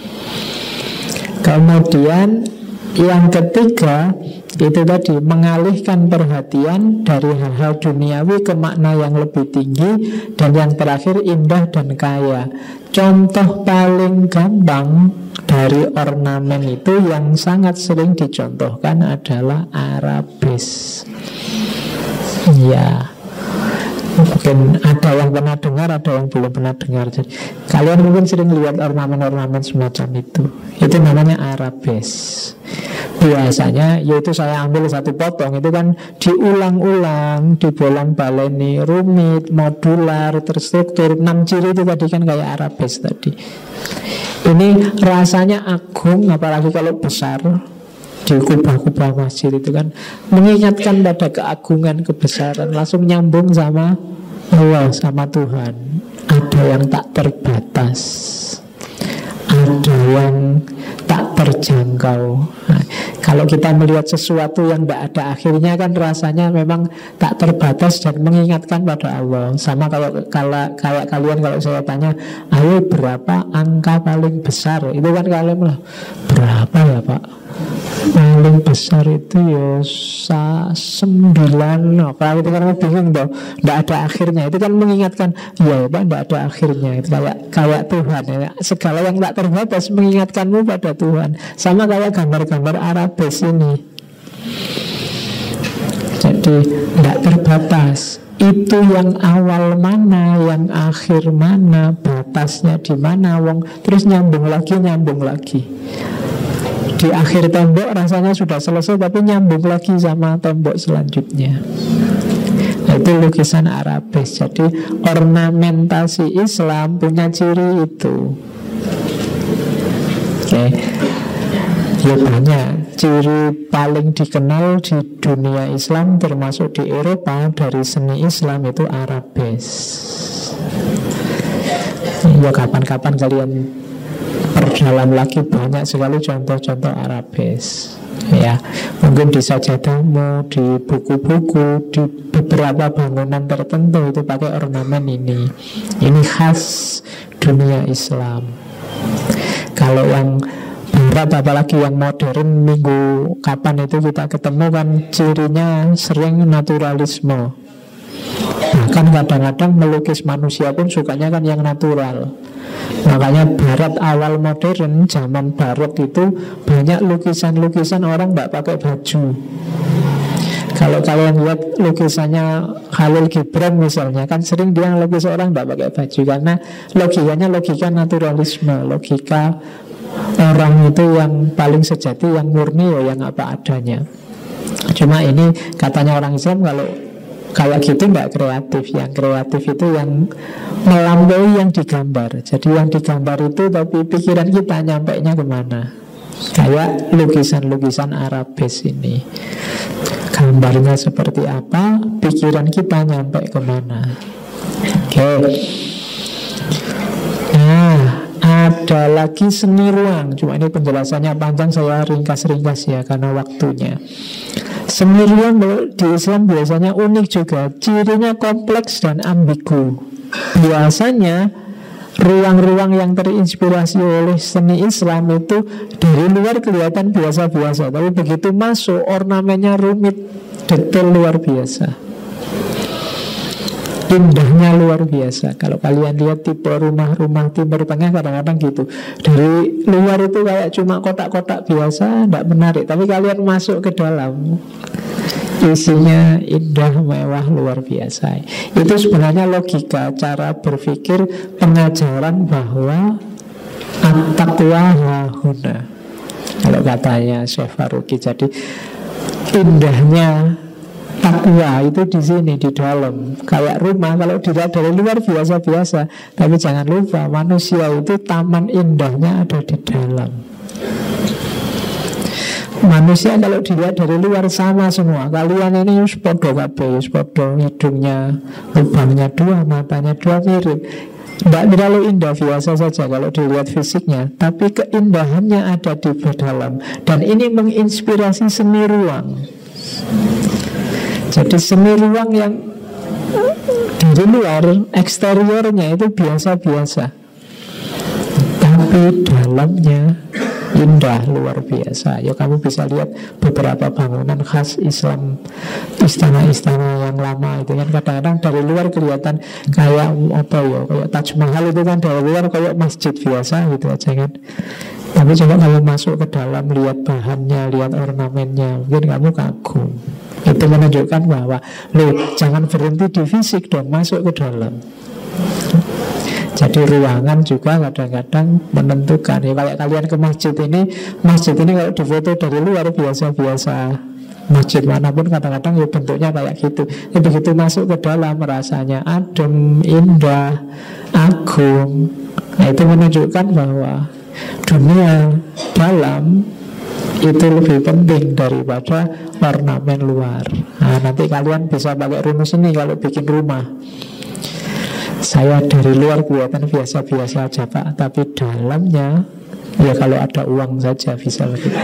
Kemudian yang ketiga itu tadi, mengalihkan perhatian dari hal-hal duniawi ke makna yang lebih tinggi. Dan yang terakhir indah dan kaya. Contoh paling gampang dari ornamen itu yang sangat sering dicontohkan adalah arabes. Ya, mungkin ada yang pernah dengar, ada yang belum pernah dengar. Jadi, kalian mungkin sering lihat ornamen-ornamen semacam itu. Itu namanya arabes. Biasanya, yaitu saya ambil satu potong, itu kan diulang-ulang, dibolak-baleni, rumit, modular, terstruktur. 6 ciri itu tadi kan kayak arabes tadi. Ini rasanya agung, apalagi kalau besar. Di kubah-kubah masjid itu kan mengingatkan pada keagungan, kebesaran, langsung nyambung sama Allah, sama Tuhan. Ada yang tak terbatas, ada yang tak terjangkau. Nah, kalau kita melihat sesuatu yang tidak ada akhirnya kan rasanya memang tak terbatas dan mengingatkan pada Allah. Sama kalau kayak kalian kalau saya tanya, ayo berapa angka paling besar? Itu kan kalian bilang, berapa ya Pak? Paling besar itu ya 9. Kalau itu kan bingung dong, tidak ada akhirnya. Itu kan mengingatkan, ya Pak, tidak ada akhirnya. Itu kayak Tuhan ya. Segala yang tak terbatas mengingatkanmu pada Tuhan. Sama kayak gambar-gambar arabes ini. Jadi tidak terbatas. Itu yang awal mana, yang akhir mana, batasnya di mana, wong terus nyambung lagi. Di akhir tembok rasanya sudah selesai, tapi nyambung lagi sama tembok selanjutnya. Nah, itu lukisan arabes. Jadi ornamentasi Islam punya ciri itu. Oke. Ya banyak. Ciri paling dikenal di dunia Islam, termasuk di Eropa, dari seni Islam itu arabes. Ya kapan-kapan kalian perdalam lagi, banyak sekali contoh-contoh arabes. Ya, mungkin di sajadahmu, di buku-buku, di beberapa bangunan tertentu itu pakai ornamen ini. Ini khas dunia Islam. Kalau yang barat, apalagi yang modern, minggu kapan itu kita ketemu kan cirinya sering naturalisme. Bahkan kadang-kadang melukis manusia pun sukanya kan yang natural. Makanya barat awal modern, zaman barok itu banyak lukisan-lukisan orang tidak pakai baju. Kalau kalian lihat lukisannya Khalil Gibran misalnya, kan sering dia lukis orang tidak pakai baju. Karena logikanya logika naturalisme, logika orang itu yang paling sejati, yang murni ya yang apa adanya. Cuma ini katanya orang Islam kalau kayak gitu nggak kreatif. Yang kreatif itu yang melampaui yang digambar. Jadi yang digambar itu tapi pikiran kita nyampainya kemana. Kayak lukisan-lukisan Arabes ini, gambarnya seperti apa, pikiran kita nyampe kemana. Oke. Nah, ada lagi seni ruang. Cuma ini penjelasannya panjang, saya ringkas-ringkas ya karena waktunya. Seni ruang di Islam biasanya unik juga. Cirinya kompleks dan ambigu. Biasanya ruang-ruang yang terinspirasi oleh seni Islam itu dari luar kelihatan biasa-biasa, tapi begitu masuk ornamennya rumit, detail luar biasa, indahnya luar biasa. Kalau kalian lihat tipe rumah-rumah Timur Tengah kadang-kadang gitu, dari luar itu kayak cuma kotak-kotak biasa, tidak menarik, tapi kalian masuk ke dalam, isinya indah, mewah, luar biasa. Itu sebenarnya logika, cara berpikir, pengajaran bahwa at-taqwa hahuna, kalau katanya Syekh Faruqi. Jadi indahnya takwa itu di sini, di dalam. Kayak rumah kalau dilihat dari luar biasa-biasa, tapi jangan lupa manusia itu taman indahnya ada di dalam. Manusia kalau dilihat dari luar sama semua. Kalian ini podo kabeh, podo, hidungnya, lubangnya dua, matanya dua, mirip. Tidak terlalu indah, biasa saja kalau dilihat fisiknya, tapi keindahannya ada di dalam. Dan ini menginspirasi seni ruang. Jadi seni ruang yang dari luar, eksteriornya itu biasa-biasa, tapi dalamnya indah, luar biasa. Ya kamu bisa lihat beberapa bangunan khas Islam, istana-istana yang lama itu kan kadang-kadang dari luar kelihatan kayak apa ya, kayak Taj Mahal itu kan dari luar kayak masjid biasa gitu aja kan. Tapi coba kamu masuk ke dalam, lihat bahannya, lihat ornamennya, mungkin kamu kagum. Itu menunjukkan bahwa jangan berhenti di fisik dong, masuk ke dalam. Jadi ruangan juga kadang-kadang menentukan. Ya kayak kalian ke masjid ini kalau difoto dari luar biasa-biasa, masjid manapun kadang-kadang ya bentuknya kayak gitu. Ya begitu masuk ke dalam rasanya adem, indah, agung. Nah itu menunjukkan bahwa dunia dalam itu lebih penting daripada ornamen luar. Nah nanti kalian bisa pakai rumus ini kalau bikin rumah. Saya dari luar kelihatan biasa-biasa aja Pak, tapi dalamnya ya kalau ada uang saja bisa begitu.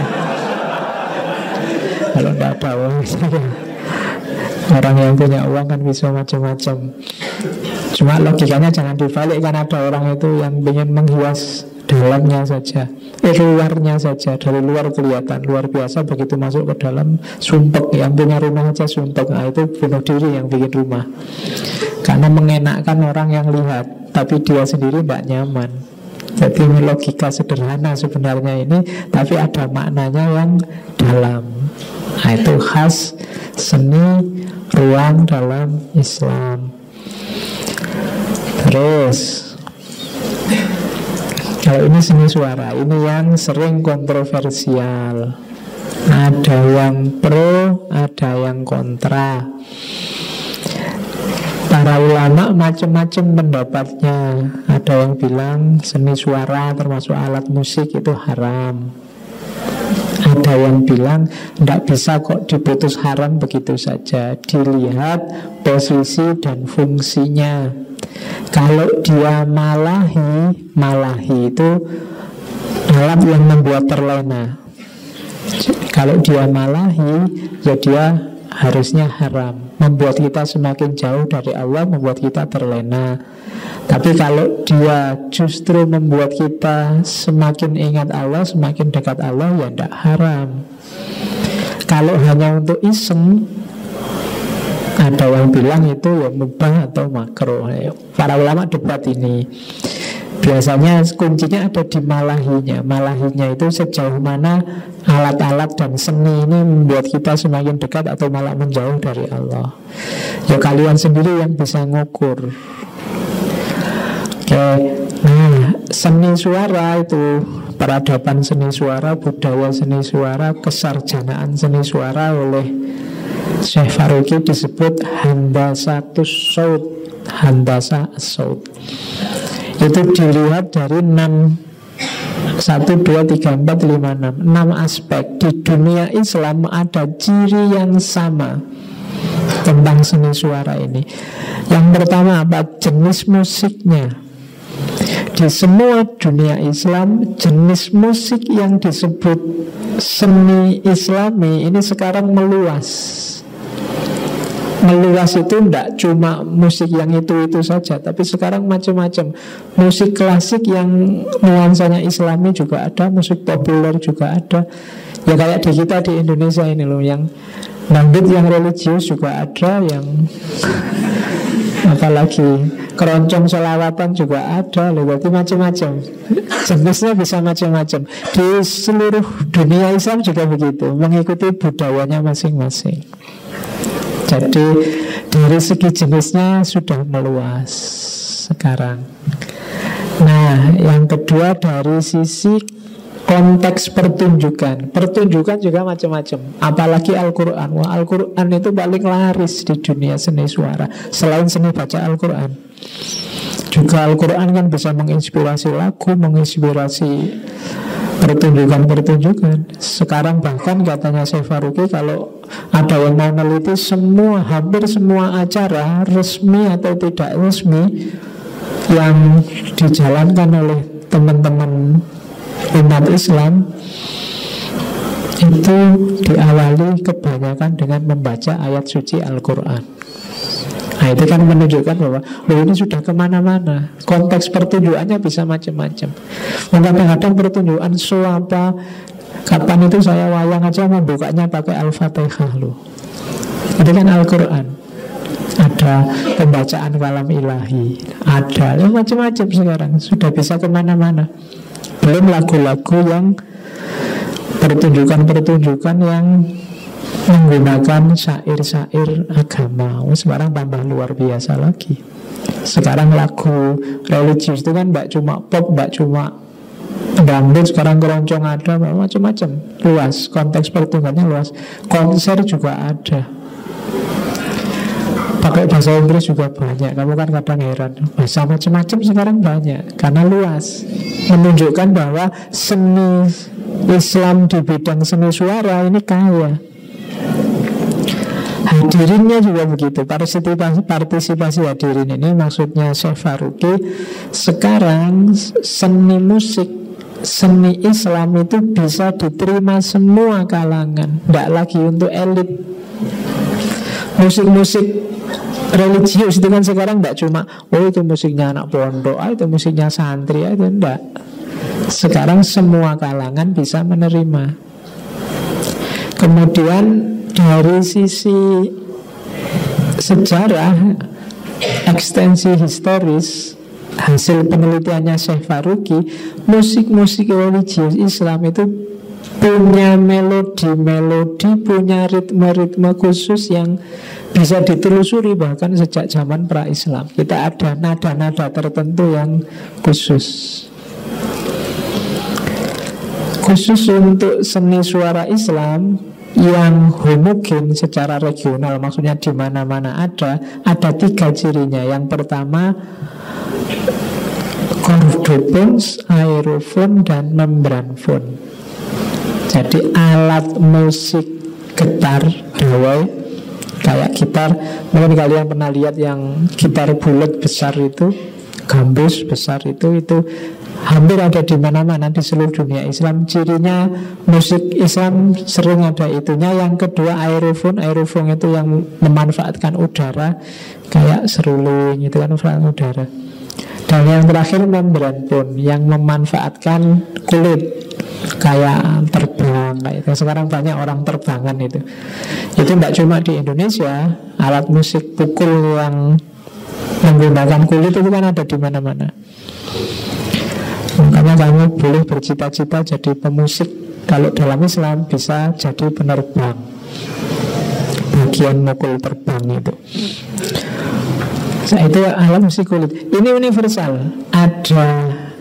Kalau tidak ada uang saya, orang yang punya uang kan bisa macam-macam. Cuma logikanya jangan dibalik, kan ada orang itu yang ingin menghias dalamnya saja, luarnya saja. Dari luar kelihatan luar biasa, begitu masuk ke dalam sumpek. Yang punya rumah aja sumpek. Nah itu bunuh diri yang bikin rumah, karena mengenakkan orang yang lihat, tapi dia sendiri tidak nyaman. Jadi ini logika sederhana sebenarnya ini, tapi ada maknanya yang dalam. Nah itu khas seni ruang dalam Islam. Terus kalau ini seni suara, ini yang sering kontroversial. Ada yang pro, ada yang kontra. Para ulama macam-macam pendapatnya. Ada yang bilang seni suara termasuk alat musik itu haram. Ada yang bilang tidak bisa kok diputus haram begitu saja, dilihat posisi dan fungsinya. Kalau dia malahi itu alat yang membuat terlena. Kalau dia malahi, ya dia harusnya haram, membuat kita semakin jauh dari Allah, membuat kita terlena. Tapi kalau dia justru membuat kita semakin ingat Allah, semakin dekat Allah, ya tidak haram. Kalau hanya untuk iseng, ada yang bilang itu ya mubah atau makruh. Para ulama debat ini. Biasanya kuncinya ada di malahinya. Malahinya itu sejauh mana alat-alat dan seni ini membuat kita semakin dekat atau malah menjauh dari Allah. Ya kalian sendiri yang bisa ngukur. Oke. Nah, seni suara itu, peradaban seni suara, budaya seni suara, kesarjanaan seni suara oleh Syekh Faruqi disebut handasatus saut, handasa as-saut. Itu dilihat dari 1, 2, 3, 4, 5, 6 aspek. Di dunia Islam ada ciri yang sama tentang seni suara ini. Yang pertama apa? Jenis musiknya. Di semua dunia Islam, jenis musik yang disebut seni Islami ini sekarang meluas. Meluas itu tidak cuma musik yang itu saja, tapi sekarang macam-macam. Musik klasik yang nuansanya Islami juga ada, musik populer juga ada. Ya kayak di kita di Indonesia ini loh, yang dangdut yang religius juga ada, yang apalagi keroncong selawatan juga ada loh. Berarti macam-macam. Jenisnya bisa macam-macam. Di seluruh dunia Islam juga begitu, mengikuti budayanya masing-masing. Jadi dari segi jenisnya sudah meluas sekarang. Nah, yang kedua dari sisi konteks pertunjukan. Pertunjukan juga macam-macam. Apalagi Al-Quran. Wah, Al-Quran itu paling laris di dunia seni suara. Selain seni baca Al-Quran, juga Al-Quran kan bisa menginspirasi lagu, menginspirasi pertunjukan-pertunjukan. Sekarang bahkan katanya Syekh Faruqi, kalau ada yang mau meneliti hampir semua acara resmi atau tidak resmi yang dijalankan oleh teman-teman umat Islam itu diawali kebanyakan dengan membaca ayat suci Al-Quran. Nah itu kan menunjukkan bahwa ini sudah kemana-mana. Konteks pertunjukannya bisa macam-macam. Kadang-kadang pertunjukan apa, kapan itu saya wayang aja membukanya pakai Al-Fatihah loh. Itu kan Al-Quran. Ada pembacaan kalam ilahi, ada macam-macam sekarang. Sudah bisa kemana-mana. Belum lagu-lagu yang pertunjukan-pertunjukan yang menggunakan syair-syair agama. Sekarang tambah luar biasa lagi. Sekarang lagu religius itu kan mbak cuma pop, mbak cuma dangdut, sekarang keroncong ada, macam-macam. Luas, konteks pertunjukannya luas. Konser juga ada. Pakai bahasa Inggris juga banyak. Kamu kan kadang heran, bahasa macam-macam sekarang banyak. Karena luas. Menunjukkan bahwa seni Islam di bidang seni suara ini kaya. Hadirinnya juga begitu. Partisipasi hadirin ini maksudnya Syekh Faruqi. Sekarang seni musik, seni Islam itu bisa diterima semua kalangan, tidak lagi untuk elit. Musik-musik religius itu kan sekarang tidak cuma itu musiknya anak pondok, itu musiknya santri, itu tidak. Sekarang semua kalangan bisa menerima. Kemudian dari sisi sejarah, ekstensi historis, hasil penelitiannya Syekh Faruqi, musik-musik religius Islam itu punya melodi-melodi, punya ritme-ritme khusus yang bisa ditelusuri bahkan sejak zaman pra-Islam. Kita ada nada-nada tertentu yang khusus untuk seni suara Islam yang homogen secara regional, maksudnya di mana-mana ada 3 cirinya. Yang pertama, chordophones, aerophone, dan membranphone. Jadi alat musik getar dawai kayak gitar. Mungkin kalian pernah lihat yang gitar bulat besar itu, gambus besar itu hampir ada di mana-mana di seluruh dunia Islam. Cirinya musik Islam sering ada itunya. Yang kedua aerophone itu yang memanfaatkan udara, kayak seruling itu kan memanfaatkan udara. Dan yang terakhir membranphone yang memanfaatkan kulit, kayak terbang, kayak itu. Sekarang banyak orang terbangan itu tidak cuma di Indonesia. Alat musik pukul yang menggunakan kulit itu kan ada di mana-mana. Makanya kamu boleh bercita-cita jadi pemusik. Kalau dalam Islam bisa jadi penerbang, bagian mukul terbang itu. Itu alat musik kulit. Ini universal. Ada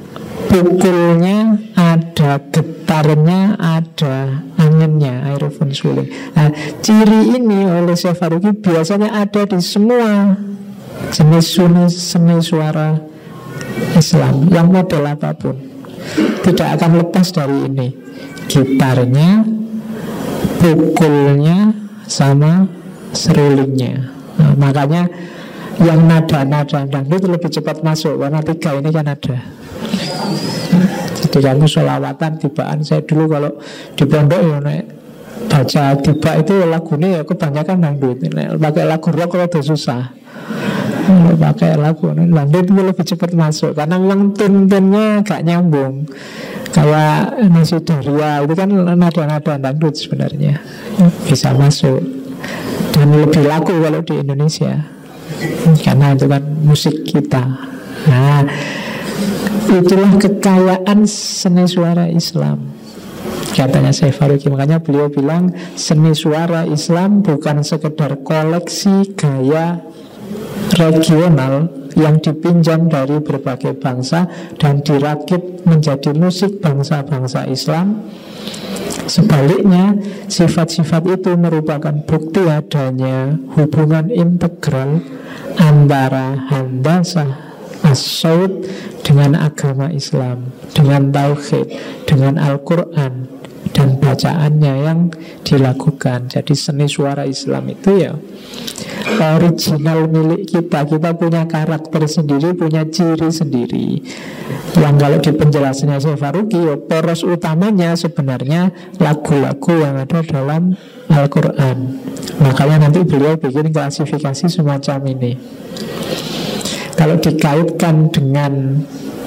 pukulnya, ada getarnya, ada anginnya, aerophone suling. Nah, ciri ini oleh Syekh Faruqi biasanya ada di semua jenis seni suara Islam yang model apapun. Tidak akan lepas dari ini. Gitarnya, pukulnya, sama serulingnya. Nah, makanya yang nada-nada dangdut lebih cepat masuk karena 3 ini kan ada. Jadi kamu sholawatan, tibaan. Saya dulu kalau di pondok ya baca tiba itu lagunya ya kebanyakan dangdut. Pakai lagu rock itu susah. Pakai lagu dangdut itu lebih cepat masuk karena memang tune-tunenya gak nyambung. Kayak Nasi Daria itu kan nada-nada dangdut sebenarnya, bisa masuk dan lebih laku kalau di Indonesia karena itu kan musik kita. Nah, itulah kekayaan seni suara Islam, katanya Syekh Faruqi. Makanya beliau bilang seni suara Islam bukan sekedar koleksi gaya regional yang dipinjam dari berbagai bangsa dan dirakit menjadi musik bangsa-bangsa Islam. Sebaliknya, sifat-sifat itu merupakan bukti adanya hubungan integral antara handasah as-saut dengan agama Islam, dengan tauhid, dengan Al-Quran dan bacaannya yang dilakukan. Jadi seni suara Islam itu ya original milik kita. Kita punya karakter sendiri, punya ciri sendiri. Yang kalau di penjelasannya Syekh Faruqi, poros utamanya sebenarnya lagu-lagu yang ada dalam Al-Quran. Makanya nanti beliau bikin klasifikasi semacam ini. Kalau dikaitkan dengan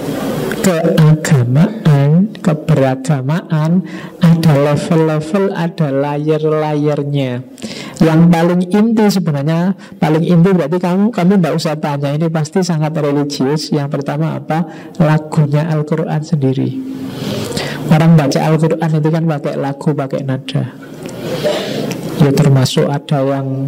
keagamaan, keberagamaan, ada level-level, ada layer-layernya. Yang paling inti sebenarnya, paling inti berarti kamu tidak usah tanya, ini pasti sangat religius. Yang pertama apa? Lagunya Al-Quran sendiri. Orang baca Al-Quran itu kan pakai lagu, pakai nada. Ya termasuk ada yang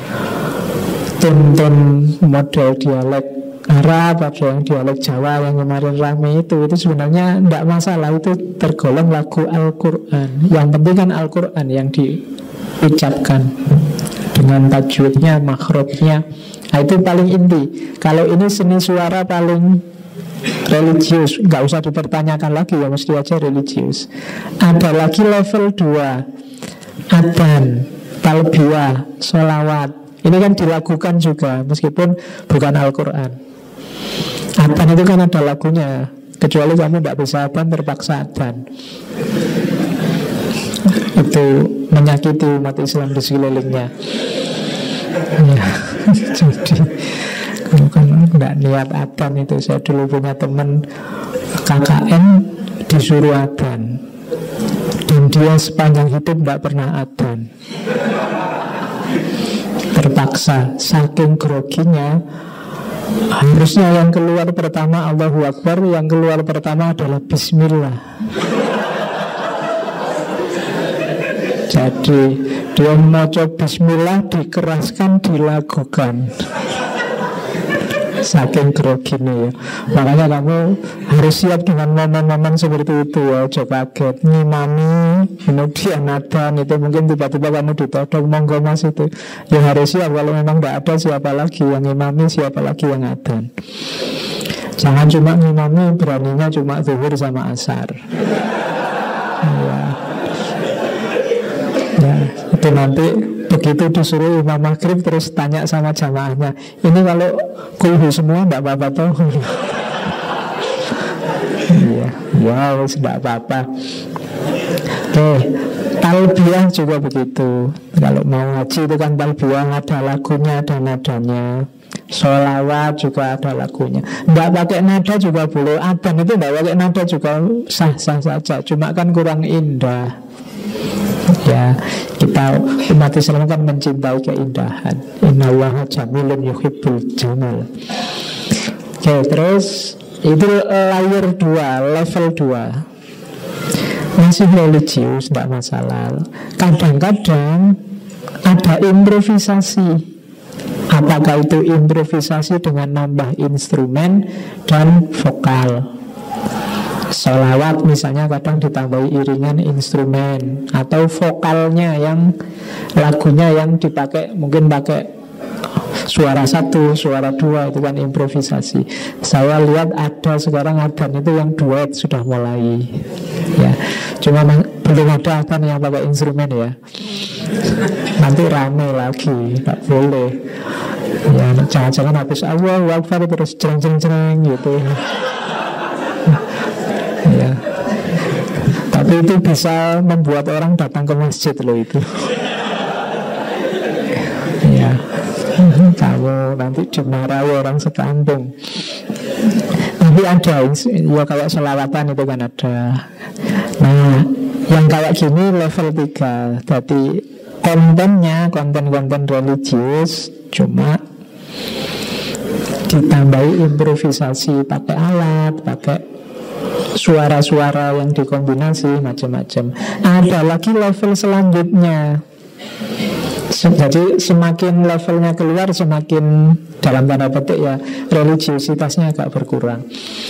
tone model dialek Arab, ada yang dialek Jawa yang kemarin rame itu sebenarnya tidak masalah, itu tergolong lagu Al-Quran. Yang penting kan Al-Quran yang diucapkan dengan tajwidnya, makhrajnya. Nah, itu paling inti. Kalau ini seni suara paling religius, nggak usah dipertanyakan lagi, ya mesti aja religius. Ada lagi level 2, adzan, talbiyah, sholawat. Ini kan dilakukan juga meskipun bukan Al-Quran. Adzan itu kan ada lagunya. Kecuali kamu tidak bisa adzan, terpaksa adzan. Itu menyakiti umat Islam di sekelilingnya. Ya, jadi kalau kan tidak niat adzan itu. Saya dulu punya teman KKN disuruh adzan, dan dia sepanjang hidup tidak pernah adzan. Terpaksa, saking groginya. Harusnya yang keluar pertama Allahu Akbar, yang keluar pertama adalah Bismillah. Jadi dia mau coba Bismillah, dikeraskan, dilakukan. Saking groginya ya. Makanya kamu harus siap dengan momen-momen seperti itu ya. Coba kaget ngimami, kemudian adzan itu mungkin tiba-tiba kamu ditodong, monggo mas itu. Ya harus siap, kalau memang tidak ada siapa lagi yang ngimami, siapa lagi yang adzan. Jangan cuma ngimami, beraninya cuma zuhur sama asar. Ya, itu nanti begitu disuruh imam maghrib terus tanya sama jamaahnya, ini kalau kulhu semua tidak apa-apa toh? Iya, ya wis tidak apa-apa. Oke, talbiyah juga begitu. Kalau mau ngaji itu kan talbiyah, ada lagunya, ada nadanya. Sholawat juga ada lagunya. Tidak pakai nada juga boleh. Adzan itu tidak pakai nada juga sah-sah saja. Cuma kan kurang indah. Ya, kita umat Islam kan mencintai keindahan. Innallaha jamilun yuhibbul jamal. Oke, terus itu layer 2, level 2. Masih religius, tidak masalah. Kadang-kadang ada improvisasi. Apakah itu improvisasi dengan nambah instrumen dan vokal? Sholawat misalnya kadang ditambahi iringan instrumen, atau vokalnya yang lagunya yang dipakai mungkin pakai suara satu, suara dua, itu kan improvisasi. Saya lihat ada sekarang adan itu yang duet sudah mulai. Ya, cuma belum ada adan yang pakai instrumen ya. Nanti rame lagi, tak boleh. Ya, jangan-jangan habis Allahu Akbar terus cereng-cereng gitu. Ya. Tapi itu bisa membuat orang datang ke masjid loh itu. Ya. Kamu nanti dimarahi orang sekampung. Tapi ada, ya kayak selawatan itu kan ada. Nah, yang kayak gini level 3. Jadi kontennya konten-konten religius, cuma ditambahi improvisasi pakai alat, pakai suara-suara yang dikombinasi macam-macam. Ada lagi level selanjutnya. Jadi semakin levelnya keluar, semakin dalam tanda petik ya religiositasnya agak berkurang.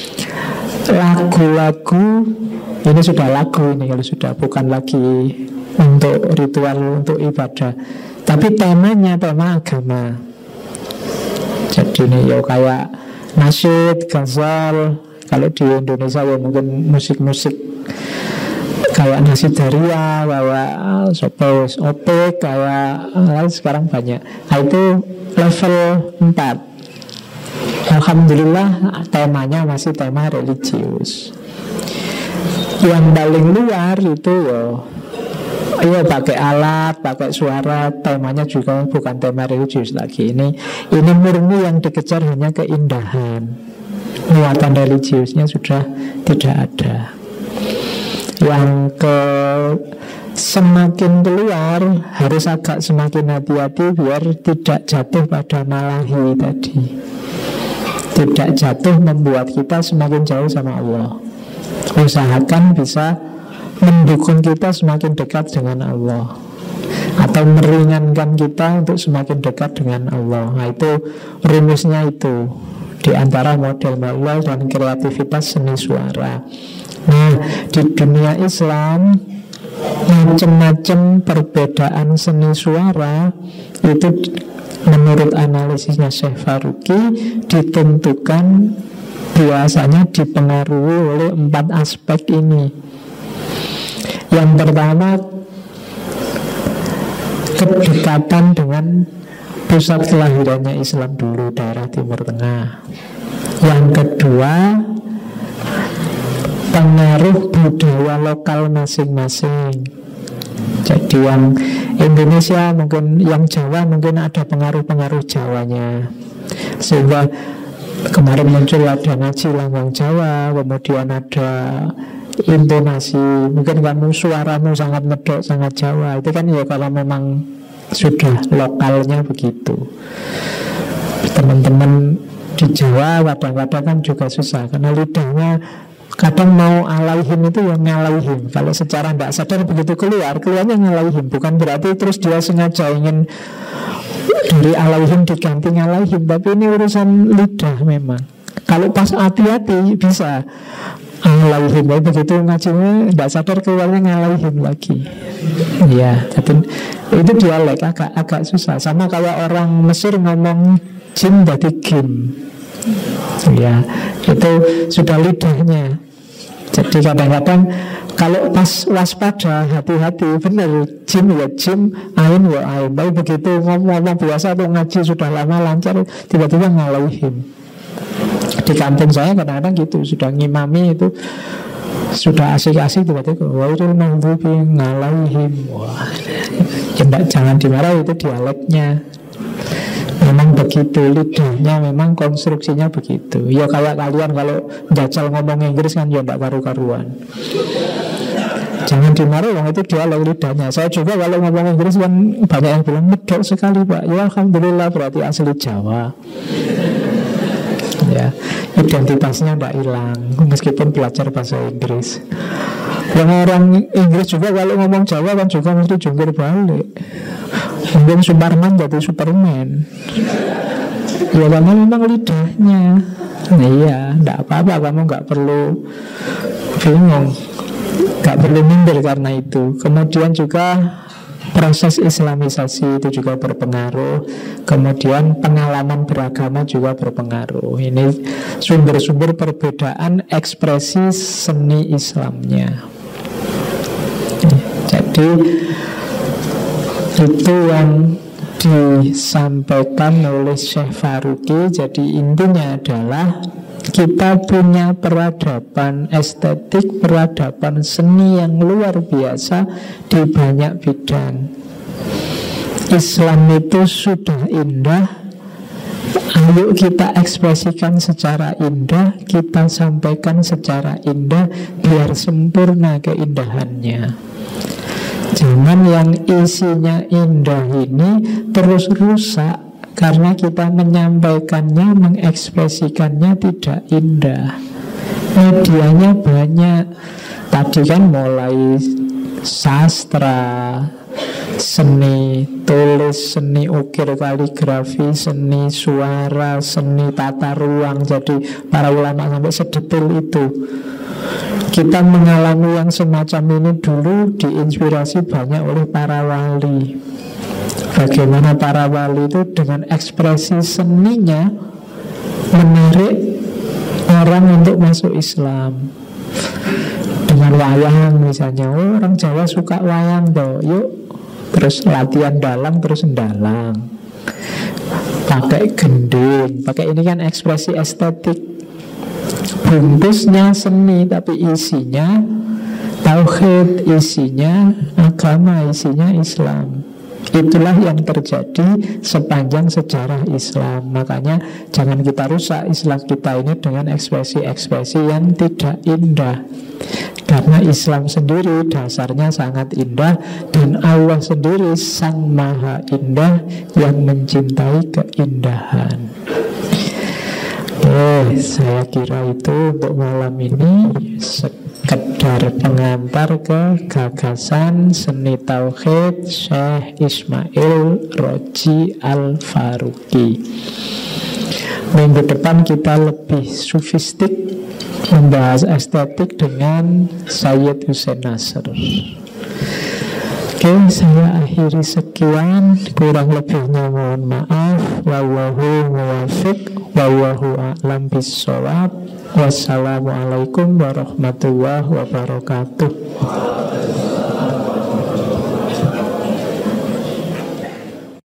Lagu-lagu ini sudah lagu ini kalau sudah bukan lagi untuk ritual, untuk ibadah, tapi temanya tema agama. Jadi ini ya kayak nasyid, ghazal. Kalau di Indonesia ya mungkin musik-musik kayak Nasidaria, bawa Sopos, Opek, kayak sekarang banyak. Nah, itu level 4. Alhamdulillah temanya masih tema religius. Yang paling luar itu ya pakai alat, pakai suara, temanya juga bukan tema religius lagi. Ini murni yang dikejar hanya keindahan. Muatan religiusnya sudah tidak ada. Yang ke semakin keluar harus agak semakin hati-hati biar tidak jatuh pada malahi tadi. Tidak jatuh membuat kita semakin jauh sama Allah. Usahakan bisa mendukung kita semakin dekat dengan Allah, atau meringankan kita untuk semakin dekat dengan Allah. Nah, itu rumusnya itu di antara model manual dan kreativitas seni suara. Nah, di dunia Islam macam-macam perbedaan seni suara itu menurut analisisnya Syekh Faruqi ditentukan biasanya dipengaruhi oleh 4 aspek ini. Yang pertama, kedekatan dengan pusat kelahirannya Islam dulu, daerah Timur Tengah. Yang kedua, pengaruh budaya lokal masing-masing. Jadi yang Indonesia mungkin, yang Jawa mungkin ada pengaruh-pengaruh Jawanya. Sehingga kemarin muncul ada ngaji lambang Jawa, kemudian ada intonasi. Mungkin kamu suaramu sangat medok, sangat Jawa. Itu kan ya kalau memang sudah lokalnya begitu. Teman-teman di Jawa kadang-kadang kan juga susah karena lidahnya kadang mau alaihim itu yang ngalaihim. Kalau secara tidak sadar begitu keluarnya ngalaihim. Bukan berarti terus dia sengaja ingin dari alaihim diganti ngalaihim, tapi ini urusan lidah memang. Kalau pas hati-hati bisa alaihim, tapi begitu ngajinya tidak sadar keluarnya ngalaihim lagi. Ya, tapi itu dialek agak susah. Sama kayak orang Mesir ngomong jin jadi gim. Ya, itu sudah lidahnya. Jadi kadang-kadang kalau pas waspada, hati-hati, benar jim ya jim, ain ya ain. Tapi begitu ngomong biasa atau ngaji sudah lama lancar, tiba-tiba ngalaihim. Di kampung saya kadang-kadang gitu, sudah ngimami itu sudah asik-asik tiba-tiba wairul maghdubi ngalaihim. Wah, jangan dimarah, itu dialeknya. Memang begitu, lidahnya memang konstruksinya begitu. Ya kayak kalian kalau jajal ngomong Inggris kan ya tidak karu-karuan. Jangan dimarah, itu dialek lidahnya. Saya juga kalau ngomong Inggris kan banyak yang bilang medok sekali Pak. Ya alhamdulillah berarti asli Jawa. Ya, identitasnya tidak hilang meskipun belajar bahasa Inggris. Yang orang Inggris juga kalau ngomong Jawa kan juga mesti jungkir balik. Mungkin Superman jadi Superman. Ya karena memang lidahnya. Iya, tidak apa-apa, kamu nggak perlu bingung. Gak perlu minder karena itu. Kemudian juga proses Islamisasi itu juga berpengaruh. Kemudian pengalaman beragama juga berpengaruh. Ini sumber-sumber perbedaan ekspresi seni Islamnya. Jadi itu yang disampaikan oleh Syekh Faruqi. Jadi intinya adalah kita punya peradaban estetik, peradaban seni yang luar biasa di banyak bidang. Islam itu sudah indah, ayo kita ekspresikan secara indah, kita sampaikan secara indah, biar sempurna keindahannya. Jangan yang isinya indah ini terus rusak karena kita menyampaikannya, mengekspresikannya tidak indah. Medianya banyak. Tadi kan mulai sastra, seni tulis, seni ukir kaligrafi, seni suara, seni tata ruang. Jadi para ulama sampai sedetil itu. Kita mengalami yang semacam ini dulu diinspirasi banyak oleh para wali. Bagaimana para wali itu dengan ekspresi seninya menarik orang untuk masuk Islam. Dengan wayang misalnya, oh, orang Jawa suka wayang toh, yuk terus latihan dalang, terus mendalang, pakai gending, pakai ini kan ekspresi estetik. Bungkusnya seni tapi isinya tauhid, isinya agama, isinya Islam. Itulah yang terjadi sepanjang sejarah Islam. Makanya jangan kita rusak Islam kita ini dengan ekspresi-ekspresi yang tidak indah. Karena Islam sendiri dasarnya sangat indah, dan Allah sendiri Sang Maha Indah yang mencintai keindahan. Saya kira itu untuk malam ini, sekedar pengantar ke gagasan seni tauhid Syekh Ismail Roji Al-Faruqi. Minggu depan kita lebih sofistik membahas estetik dengan Sayyid Hussein Nasr. Oke, saya akhiri sekian. Kurang lebihnya mohon maaf. Wallahu muwaffiq, wallahu a'lam bissawab. Wassalamualaikum warahmatullahi wabarakatuh.